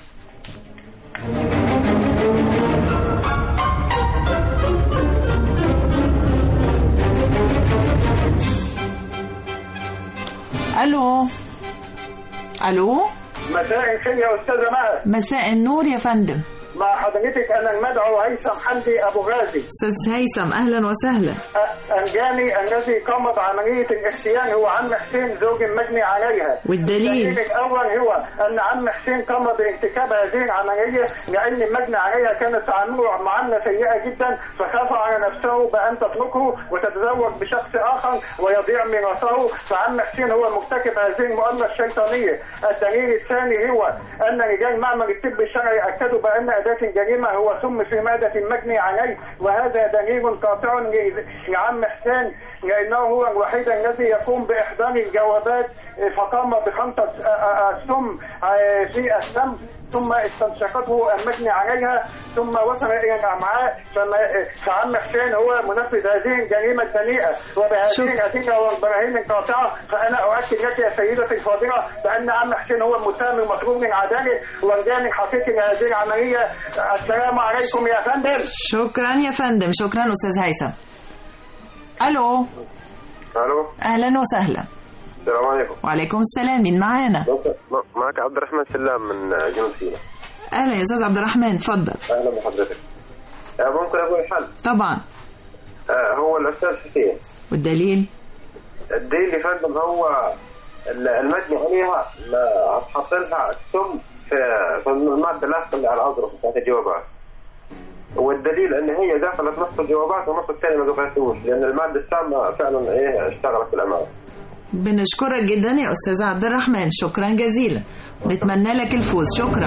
الو الو مساء الخير يا استاذه مها. مساء النور يا فندم. مع حضرتك انا المدعو هيثم حمدي ابو غازي. استاذ هيثم اهلا وسهلا. انجاني الذي قام بعمليه الاختيان هو عم حسين زوج المجني عليها. والدليل؟ الدليل الاول هو ان عم حسين قام بارتكاب هذه العمليه لان المجني عليها كانت تعامله معامله سيئه جدا فخاف على نفسه بان تتركه وتتزوج بشخص اخر ويضيع ميراثه، فعم حسين هو مرتكب هذه المؤامره الشيطانيه. الدليل الثاني هو ان رجال معمل الطب الشرعي اكدوا بان اداه الجريمه هو سم في معده المجني عليه، وهذا دليل قاطع لعم حسين لانه هو الوحيد الذي يقوم باحضان الجوابات، فقام بخنطه السم في السم ثم استنشقته المجني عليها ثم وصل الى الامعاء، فعم حسين هو منفذ هذه الجريمه الدنيئه. وبهذه الادله والبراهين القاطعه فانا اؤكد لك يا سيدتي الفاضله بان عم حسين هو المتهم المطلوب من عداله والجاني الحقيقي لهذه العمليه. السلام عليكم يا فندم. شكرا يا فندم. شكرا استاذ هيثم. الو الو اهلا وسهلا. السلام عليكم. وعليكم السلام. مين معانا؟ معك عبد الرحمن سلام من جنوب سيناء. اهلا يا استاذ عبد الرحمن اتفضل. اهلا بحضرتك. ممكن اقول الحل؟ طبعا. هو الاستاذ حسين. والدليل؟ الدليل يا فندم هو المجني عليها حط لها السم في الماده اللاصقه اللي على الاظرف بتاعت الجوابات، والدليل ان هي دخلت نص الجوابات ونص الثاني ما دخلتوش لان الماده السامه فعلا اشتغلت في الامام. بنشكرك جدا يا استاذ عبد الرحمن. شكرا جزيلا ونتمنى لك الفوز. شكرا.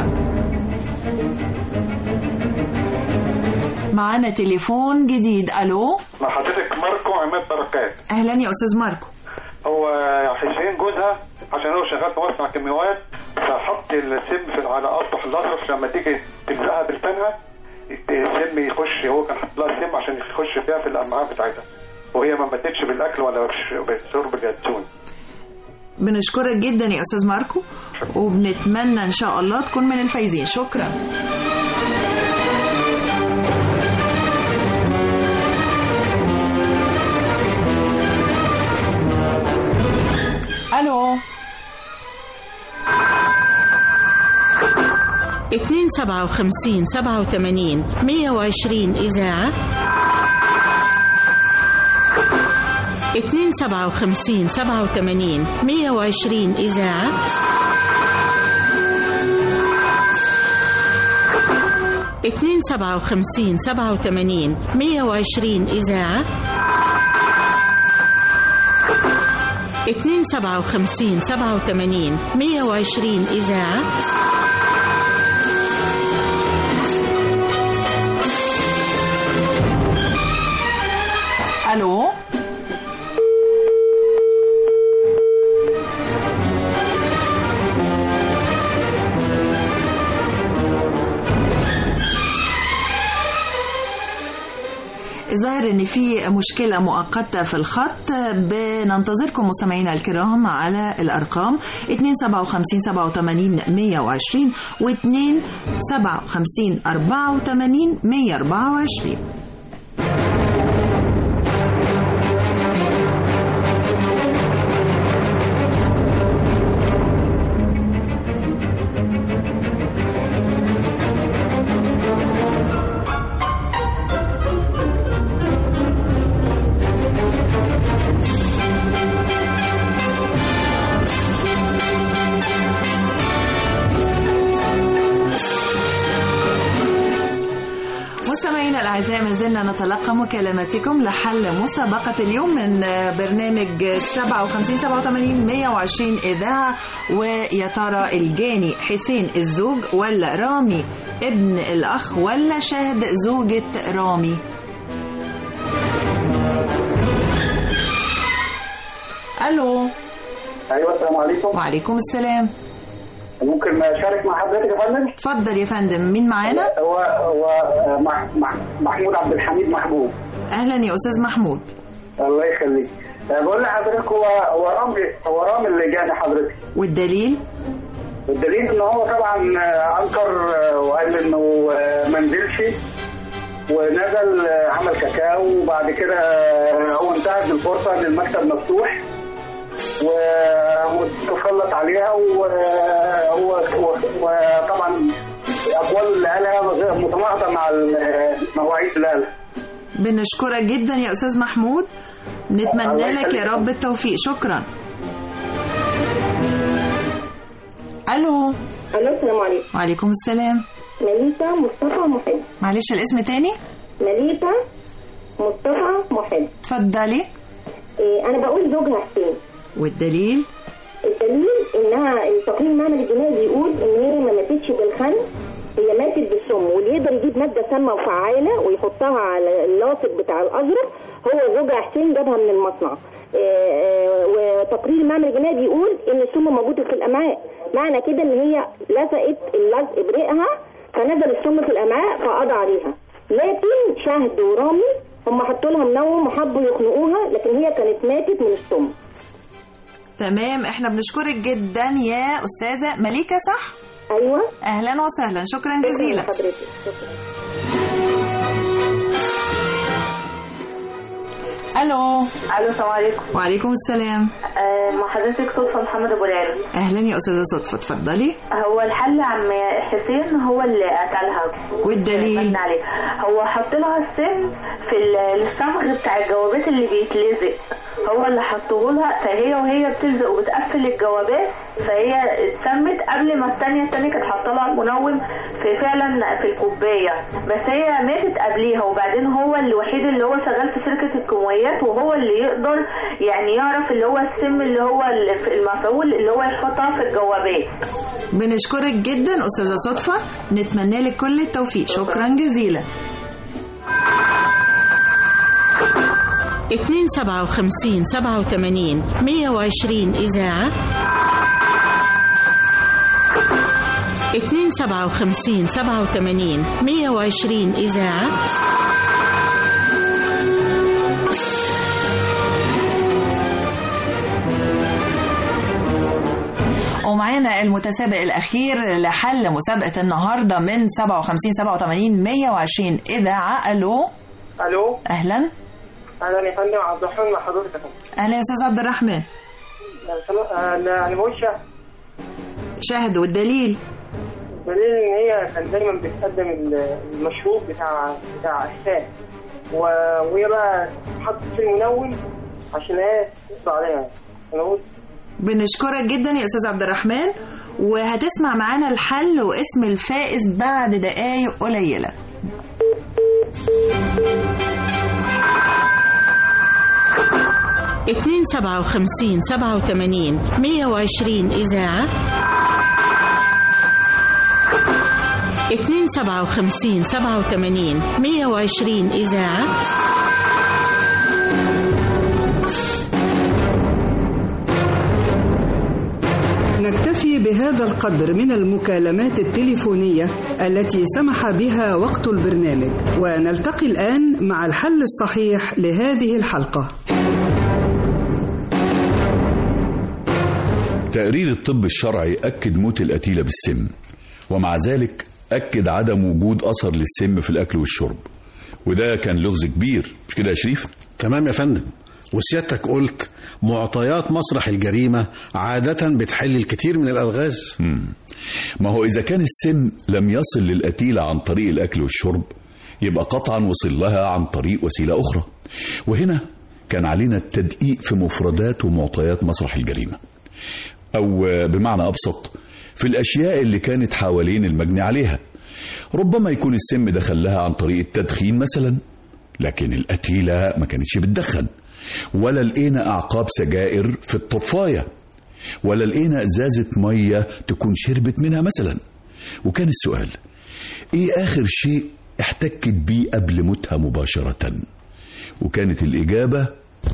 معانا تليفون جديد. الو مع حضرتك ماركو عماد بركات. اهلا يا استاذ ماركو. هو حسين جوزها عشان هو شغال في مصنع كيماويات فحط السم على اسطح الاظرف لما تيجي تمسحها بلسانها السم يخش، هو كان حاط لها السم عشان يخش فيها في الامعاء بتاعتها وهي ما ماتتش بالاكل ولا بشرب اليانسون. بنشكرك جدا يا استاذ ماركو وبنتمنى ان شاء الله تكون من الفايزين. شكرا. الو 257 87 120 إذاعة 257 87 120 إذاعة 257 87 120 إذاعة 257 87 120 إذاعة الو الظاهر ان في مشكلة مؤقتة في الخط. بننتظركم مستمعينا الكرام على الارقام 257 87 120 و 257 84 124. الأعزاء ما زلنا نتلقى مكالماتكم لحل مسابقة اليوم من برنامج 57 87 120 إذاعة. ويا ترى الجاني حسين الزوج ولا رامي ابن الأخ ولا شاهد زوجة رامي؟ ألو. أيوة السلام عليكم. وعليكم السلام. ممكن أشارك مع حضرتك يا فندم؟ اتفضل يا فندم. مين معانا؟ هو محمود عبد الحميد محبوب. أهلا يا أستاذ محمود. الله يخليك. بقول لحضرتك هو رامي اللي جاني حضرتك. والدليل؟ والدليل إن هو طبعا أنكر وقال إنه ما نزلش ونزل عمل كاكاو، وبعد كده هو انتهز الفرصة إن المكتب مفتوح وتسلط عليها، وطبعا الأقوال اللي قالها متناقضة مع المواعيد اللي قالها. بنشكرك جدا يا أستاذ محمود، نتمنى لك يا رب التوفيق. شكرا. ألو. السلام عليكم. وعليكم السلام. مليكة مصطفى محب. معلش الاسم تاني؟ مليكة مصطفى محب. اتفضلي. أنا بقول زوجها حسين. والدليل؟ الدليل إنها التقرير المعمل الجنائي بيقول إن هي ما ماتتش بالخن، هي ماتت بالسم، واللي يقدر يجيب مادة سامة وفعالة ويحطها على اللاصق بتاع الأزرق هو زوجها حسين جابها من المصنع. وتقرير المعمل الجنائي بيقول إن السم موجود في الأمعاء، معنى كده إن هي لزقت اللزق بريقها فنزل السم في الأمعاء فقضى عليها. لكن شهد ورامي هم حطوا لها منوم وحبوا يخنقوها، لكن هي كانت ماتت من السم. تمام، احنا بنشكرك جدا يا أستاذة مليكة. صح؟ أيوة. أهلا وسهلا، شكرا جزيلا. ألو. السلام عليكم. وعليكم السلام. مع حضرتك صدفة محمد أبو العالي. أهلا يا أستاذة صدفة، اتفضلي. هو الحل عم حسين هو اللي قتلها. والدليل؟ عليه هو حط لها السم في الصمغ بتاع الجوابات اللي بيتلزق، هو اللي حطه لها، فهي وهي بتلزق وبتقفل الجوابات فهي اتسمت قبل ما الثانيه كانت حاطه لها المنوم في فعلا في الكوبايه، بس هي ماتت قبليها. وبعدين هو الوحيد اللي هو شغال في شركه الكيماويات وهو اللي يقدر يعني يعرف اللي هو السم اللي هو المفعول اللي هو يحطها في الجوابات. بنشكرك جدا أستاذة صدفة، نتمنى لك كل التوفيق. شكرا جزيلا. 257 87 120 إذاعة 257 87 120 إذاعة. ومعانا المتسابق الأخير لحل مسابقة النهاردة من 57 87 120 إذاعة. ألو. ألو. أهلا. أهلا يا فندم، عبد الرحمن مع حضرتك. أهلا يا أستاذ عبد الرحمن. انا بقول شهد. والدليل؟ الدليل ان هي كان دايما بتقدم المشروب بتاع الساعة، وهي بقى حطت في المنوم عشان هي تقضى عليها. بنشكرك جدا يا استاذ عبد الرحمن، وهتسمع معانا الحل واسم الفائز بعد دقايق قليله. 257 87 120 إذاعة 257 87 120 إذاعة. نكتفي بهذا القدر من المكالمات التليفونية التي سمح بها وقت البرنامج، ونلتقي الآن مع الحل الصحيح لهذه الحلقة. تقرير الطب الشرعي أكد موت القتيلة بالسم، ومع ذلك أكد عدم وجود أثر للسم في الأكل والشرب، وده كان لغز كبير، مش كده يا شريف؟ تمام يا فندم، وسيادتك قلت معطيات مسرح الجريمة عادة بتحل الكثير من الألغاز. ما هو إذا كان السم لم يصل للقتيلة عن طريق الأكل والشرب، يبقى قطعا وصل لها عن طريق وسيلة أخرى، وهنا كان علينا التدقيق في مفردات ومعطيات مسرح الجريمة، أو بمعنى أبسط في الأشياء اللي كانت حوالين المجني عليها. ربما يكون السم دخل لها عن طريق التدخين مثلا، لكن القتيلة ما كانتش بتدخن، ولا لقينا أعقاب سجائر في الطفاية، ولا لقينا إزازة مية تكون شربت منها مثلا. وكان السؤال إيه آخر شيء احتكت بيه قبل موتها مباشرة؟ وكانت الإجابة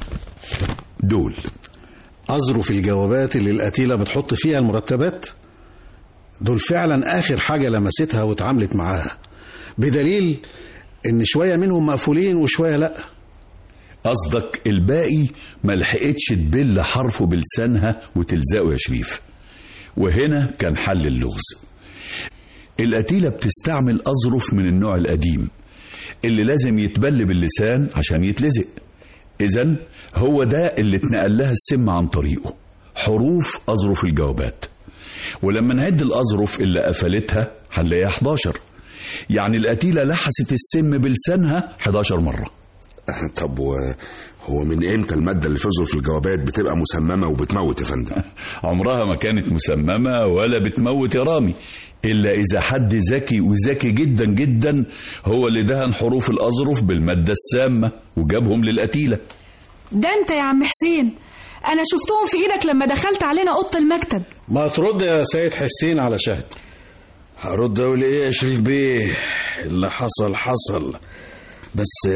دول. أظرف الجوابات اللي القتيلة بتحط فيها المرتبات، دول فعلا آخر حاجة لمستها واتعاملت معاها، بدليل إن شوية منهم مقفولين وشوية لأ. قصدك الباقي ما لحقتش تبل حرفه بلسانها وتلزقه يا شريف. وهنا كان حل اللغز. القتيلة بتستعمل أظرف من النوع القديم اللي لازم يتبل باللسان عشان يتلزق، إذن هو ده اللي اتنقل لها السم عن طريقه، حروف أظرف الجوابات. ولما نعد الأظرف اللي قفلتها هنلاقيها 11، يعني القتيلة لحست السم بلسانها 11 مرة. طب هو من امتى المادة اللي في ظرف الجوابات بتبقى مسممة وبتموت يا فندم؟ عمرها ما كانت مسممة ولا بتموت يا رامي، إلا إذا حد ذكي وذكي جدا جدا هو اللي دهن حروف الأظرف بالمادة السامة وجابهم للقتيلة. ده أنت يا عم حسين، أنا شفتهم في إيدك لما دخلت علينا أوضة المكتب. ما ترد يا سيد حسين على شهد. هرد أقول إيه يا شريف بيه؟ اللي حصل حصل، بس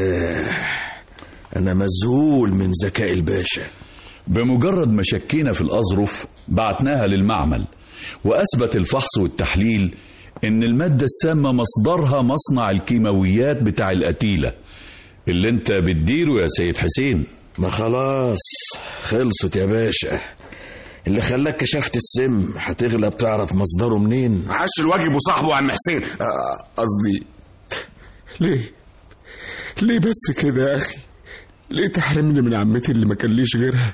أنا مذهول من ذكاء الباشا. بمجرد ما شكينا في الأظرف بعتناها للمعمل، وأثبت الفحص والتحليل إن المادة السامة مصدرها مصنع الكيماويات بتاع القتيلة اللي انت بتديره يا سيد حسين. ما خلاص خلصت يا باشا، اللي خلاك كشفت السم هتغلب تعرف مصدره منين. عاش الواجب وصاحبه يا عم حسين. قصدي ليه بس كده يا أخي؟ ليه تحرمني من عمتي اللي ما كان ليش غيرها؟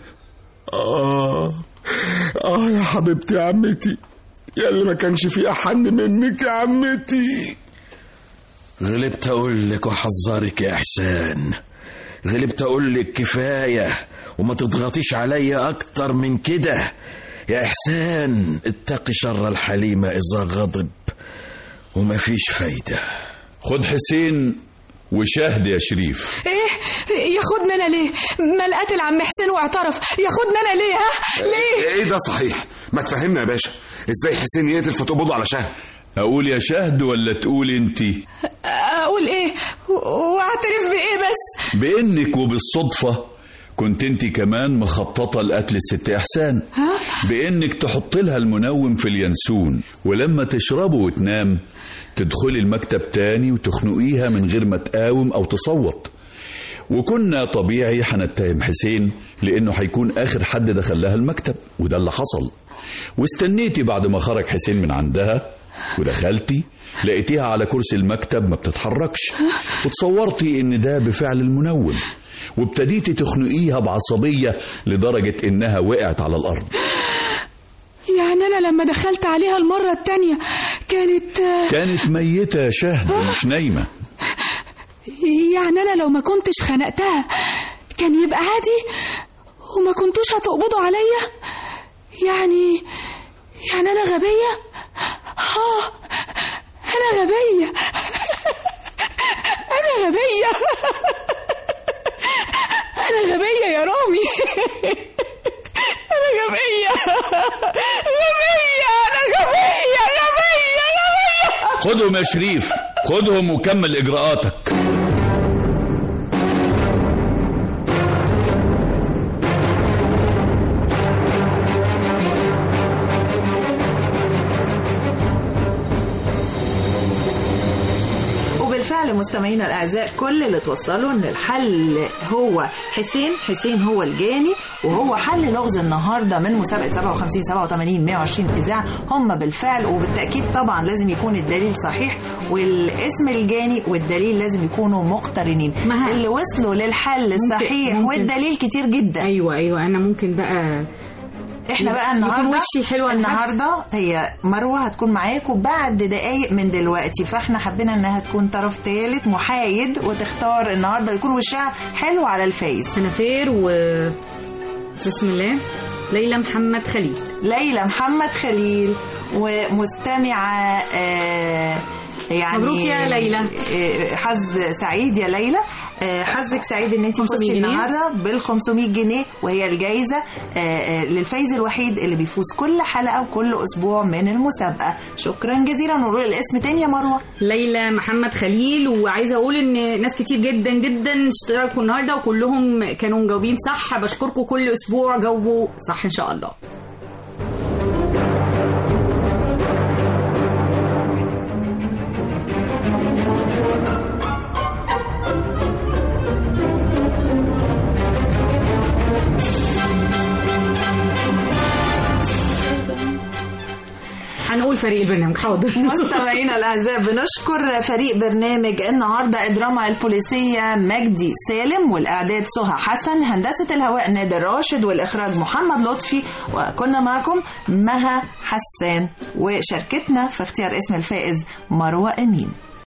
يا حبيبتي يا عمتي، يا اللي ما كانش في أحن منك يا عمتي. غلبت أقول لك وحذرك يا إحسان، غلبت أقول لك كفاية وما تضغطيش عليا أكتر من كده يا إحسان. اتقي شر الحليم إذا غضب، وما فيش فايدة. خد حسين وشاهد يا شريف. ايه ياخدنا انا ليه؟ ما القتل عم حسين واعترف، ياخدنا انا ليه؟ ليه؟ ايه ده صحيح؟ ما تفهمنا يا باشا، ازاي حسين يقتل فتقبضوا على شهد؟ اقول يا شهد ولا تقول انتي؟ اقول ايه واعترف بايه؟ بس بانك وبالصدفة كنت انتي كمان مخططة لقتل الست احسان، بانك تحط لها المنوم في اليانسون، ولما تشربه وتنام تدخلي المكتب تاني وتخنقيها من غير ما تقاوم او تصوت. وكنا طبيعي هنتهم حسين لانه هيكون اخر حد دخل لها المكتب، وده اللي حصل. واستنيتي بعد ما خرج حسين من عندها ودخلتي لقيتيها على كرسي المكتب ما بتتحركش، وتصورتي ان ده بفعل المنوم، وابتديتي تخنقيها بعصبية لدرجة إنها وقعت على الأرض. يعني أنا لما دخلت عليها المرة التانية كانت ميتة يا شهد، مش نايمة. يعني أنا لو ما كنتش خنقتها كان يبقى عادي وما كنتوش هتقبضوا عليا؟ يعني أنا غبية؟ أنا غبية. أنا غبية. أنا غبية يا رامي. أنا غبية. أنا غبية. خدهم يا شريف، خدهم وكمل إجراءاتك. وبالفعل مستمعينا الأعزاء كل اللي توصلوا ان الحل هو حسين هو الجاني، وهو حل لغز النهارده من مسابقة 57 87 120 إذاعة. هم بالفعل وبالتأكيد طبعا لازم يكون الدليل صحيح والاسم الجاني والدليل لازم يكونوا مقترنين. اللي وصلوا للحل الصحيح ممكن والدليل كتير جدا. ايوه انا ممكن بقى احنا بقى النهارده هي مروه هتكون معاكم بعد دقايق من دلوقتي، فاحنا حبينا انها تكون طرف ثالث محايد وتختار النهارده يكون وشها حلو على الفايز. سنافير بسم الله ليلى محمد خليل ومستمعه يعني مبروك يا ليلى. حظ سعيد يا ليلى. حظك سعيد ان انت فزتي النهارده بال500 جنيه وهي الجائزه للفايز الوحيد اللي بيفوز كل حلقه وكل اسبوع من المسابقه. شكرا جزيلا. ونقول الاسم تاني يا مروه. ليلى محمد خليل. وعايزه اقول ان ناس كتير جدا اشتركوا النهارده وكلهم كانوا مجاوبين صح. بشكركم كل اسبوع جاوبوا صح ان شاء الله. هنقول فريق البرنامج. حاضر. مستمعينا الاعزاء بنشكر فريق برنامج النهارده الدراما البوليسيه مجدي سالم، والاعداد سهى حسن، هندسه الهواء نادر راشد، والاخراج محمد لطفي، وكنا معكم مها حسان، وشاركتنا في اختيار اسم الفائز مروه امين.